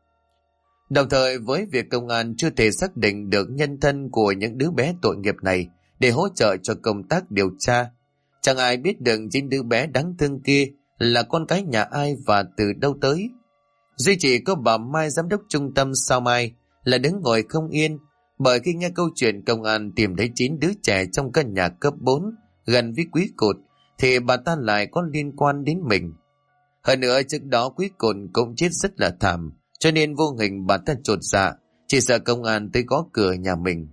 Đồng thời với việc công an chưa thể xác định được nhân thân của những đứa bé tội nghiệp này để hỗ trợ cho công tác điều tra, chẳng ai biết được 9 đứa bé đáng thương kia là con cái nhà ai và từ đâu tới. Duy chỉ có bà Mai, giám đốc trung tâm Sao Mai, là đứng ngồi không yên, bởi khi nghe câu chuyện công an tìm thấy 9 đứa trẻ trong căn nhà cấp 4 gần với Quý Cột, thì bà ta lại có liên quan đến mình. Hơn nữa trước đó Quý Cột cũng chết rất là thảm, cho nên vô hình bà ta chột dạ, chỉ sợ công an tới gõ cửa nhà mình.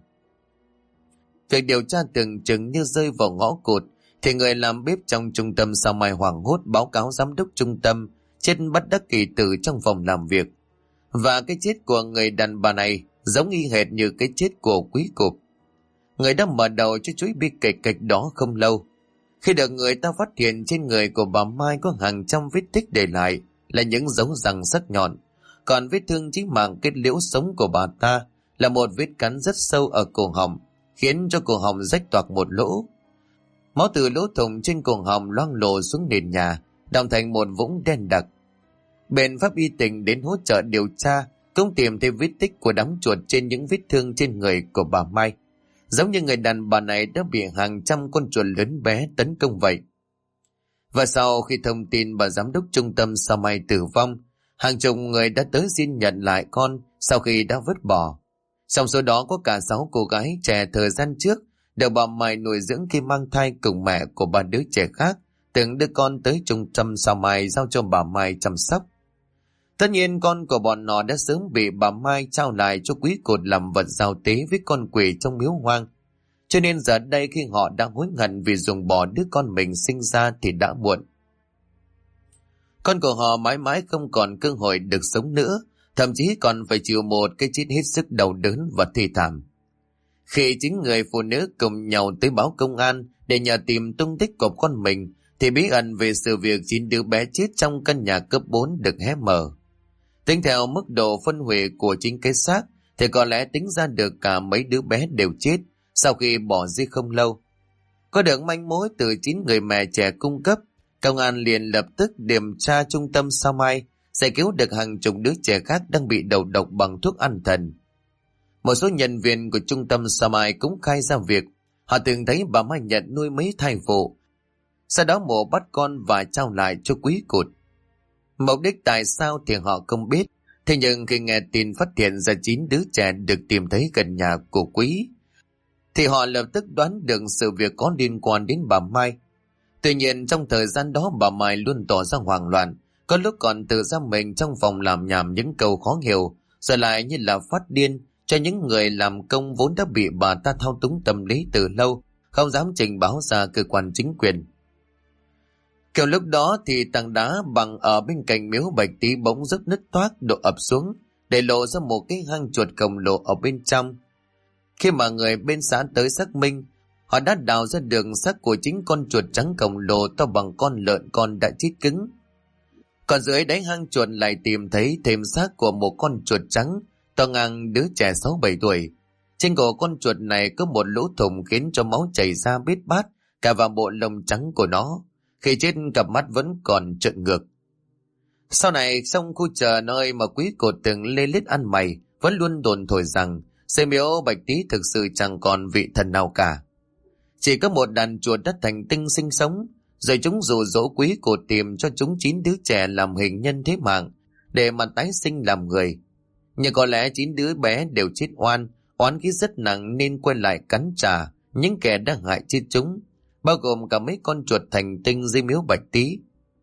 Việc điều tra tưởng chừng như rơi vào ngõ cụt, thì người làm bếp trong trung tâm Sao Mai hoảng hốt báo cáo giám đốc trung tâm chết bất đắc kỳ tử trong phòng làm việc. Và cái chết của người đàn bà này giống y hệt như cái chết của Quý Cụp, người đã mở đầu cho chuỗi bi kịch đó không lâu. Khi được người ta phát hiện trên người của bà Mai có hàng trăm vết tích để lại là những dấu răng sắc nhọn, còn vết thương chí mạng kết liễu sống của bà ta là một vết cắn rất sâu ở cổ họng, khiến cho cổ họng rách toạc một lỗ. Máu từ lỗ thủng trên cổ họng loang lổ xuống nền nhà, đọng thành một vũng đen đặc. Bên pháp y tỉnh đến hỗ trợ điều tra, cũng tìm thấy vết tích của đám chuột trên những vết thương trên người của bà Mai, giống như người đàn bà này đã bị hàng trăm con chuột lớn bé tấn công vậy. Và sau khi thông tin bà giám đốc trung tâm Sao Mai tử vong, hàng chục người đã tới xin nhận lại con sau khi đã vứt bỏ. Trong số đó có cả 6 cô gái trẻ thời gian trước được bà Mai nuôi dưỡng khi mang thai cùng mẹ của 3 đứa trẻ khác, từng đưa con tới trung tâm Sao Mai giao cho bà Mai chăm sóc. Tất nhiên con của bọn nó đã sớm bị bà Mai trao lại cho quý cột làm vật giao tế với con quỷ trong miếu hoang. Cho nên giờ đây khi họ đang hối hận vì dùng bỏ đứa con mình sinh ra thì đã muộn. Con của họ mãi mãi không còn cơ hội được sống nữa, thậm chí còn phải chịu một cái chết hết sức đau đớn và thê thảm. Khi chính người phụ nữ cùng nhau tới báo công an để nhờ tìm tung tích của con mình, thì bí ẩn về sự việc 9 đứa bé chết trong căn nhà cấp 4 được hé mở. Tính theo mức độ phân hủy của chính cái xác thì có lẽ tính ra được cả mấy đứa bé đều chết sau khi bỏ rơi không lâu. Có được manh mối từ 9 người mẹ trẻ cung cấp, công an liền lập tức điều tra trung tâm Sao Mai, giải cứu được hàng chục đứa trẻ khác đang bị đầu độc bằng thuốc an thần. Một số nhân viên của trung tâm Sao Mai cũng khai ra việc họ từng thấy bà Mai nhận nuôi mấy thai phụ, sau đó mổ bắt con và trao lại cho quý cụt. Mục đích tại sao thì họ không biết, thế nhưng khi nghe tin phát hiện ra 9 đứa trẻ được tìm thấy gần nhà của quý, thì họ lập tức đoán được sự việc có liên quan đến bà Mai. Tuy nhiên trong thời gian đó bà Mai luôn tỏ ra hoảng loạn, có lúc còn tự ra mình trong phòng làm nhảm những câu khó hiểu, rồi lại như là phát điên cho những người làm công vốn đã bị bà ta thao túng tâm lý từ lâu, không dám trình báo ra cơ quan chính quyền. Kiểu lúc đó thì tảng đá bằng ở bên cạnh miếu Bạch Tý bỗng dốc nứt toác đổ ập xuống, để lộ ra một cái hang chuột khổng lồ ở bên trong. Khi mà người bên xã tới xác minh, họ đã đào ra được xác của chính con chuột trắng khổng lồ to bằng con lợn con đã chết cứng. Còn dưới đáy hang chuột lại tìm thấy thêm xác của một con chuột trắng to ngang đứa trẻ 6-7 tuổi. Trên cổ con chuột này có một lỗ thủng khiến cho máu chảy ra bết bát cả vào bộ lông trắng của nó. Khi chết cặp mắt vẫn còn trợn ngược. Sau này trong khu chợ nơi mà quý cột từng lê lết ăn mày vẫn luôn đồn thổi rằng xây miếu Bạch Tý thực sự chẳng còn vị thần nào cả. Chỉ có một đàn chuột đất thành tinh sinh sống, rồi chúng dụ dỗ quý cột tìm cho chúng 9 đứa trẻ làm hình nhân thế mạng để mà tái sinh làm người. Nhưng có lẽ 9 đứa bé đều chết oán khí rất nặng nên quay lại cắn trả những kẻ đã hại chết chúng, bao gồm cả mấy con chuột thành tinh dưới miếu Bạch Tý.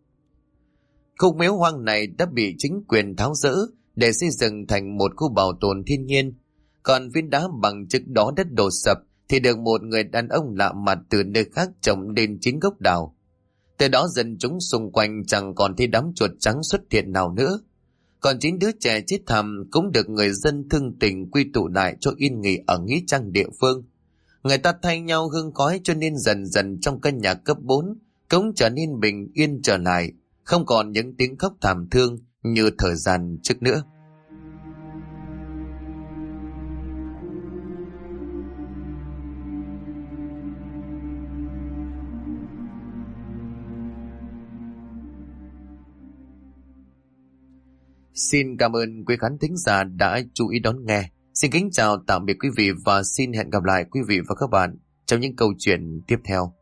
Khu miếu hoang này đã bị chính quyền tháo dỡ để xây dựng thành một khu bảo tồn thiên nhiên, còn viên đá bằng trước đó đất đổ sập thì được một người đàn ông lạ mặt từ nơi khác trồng lên 9 gốc đào. Từ đó dân chúng xung quanh chẳng còn thấy đám chuột trắng xuất hiện nào nữa. Còn 9 đứa trẻ chết thảm cũng được người dân thương tình quy tụ lại cho yên nghỉ ở nghĩa trang địa phương. Người ta thay nhau hương khói cho nên dần dần trong căn nhà cấp 4 cũng trở nên bình yên trở lại, không còn những tiếng khóc thảm thương như thời gian trước nữa. Xin cảm ơn quý khán thính giả đã chú ý đón nghe. Xin kính chào tạm biệt quý vị và xin hẹn gặp lại quý vị và các bạn trong những câu chuyện tiếp theo.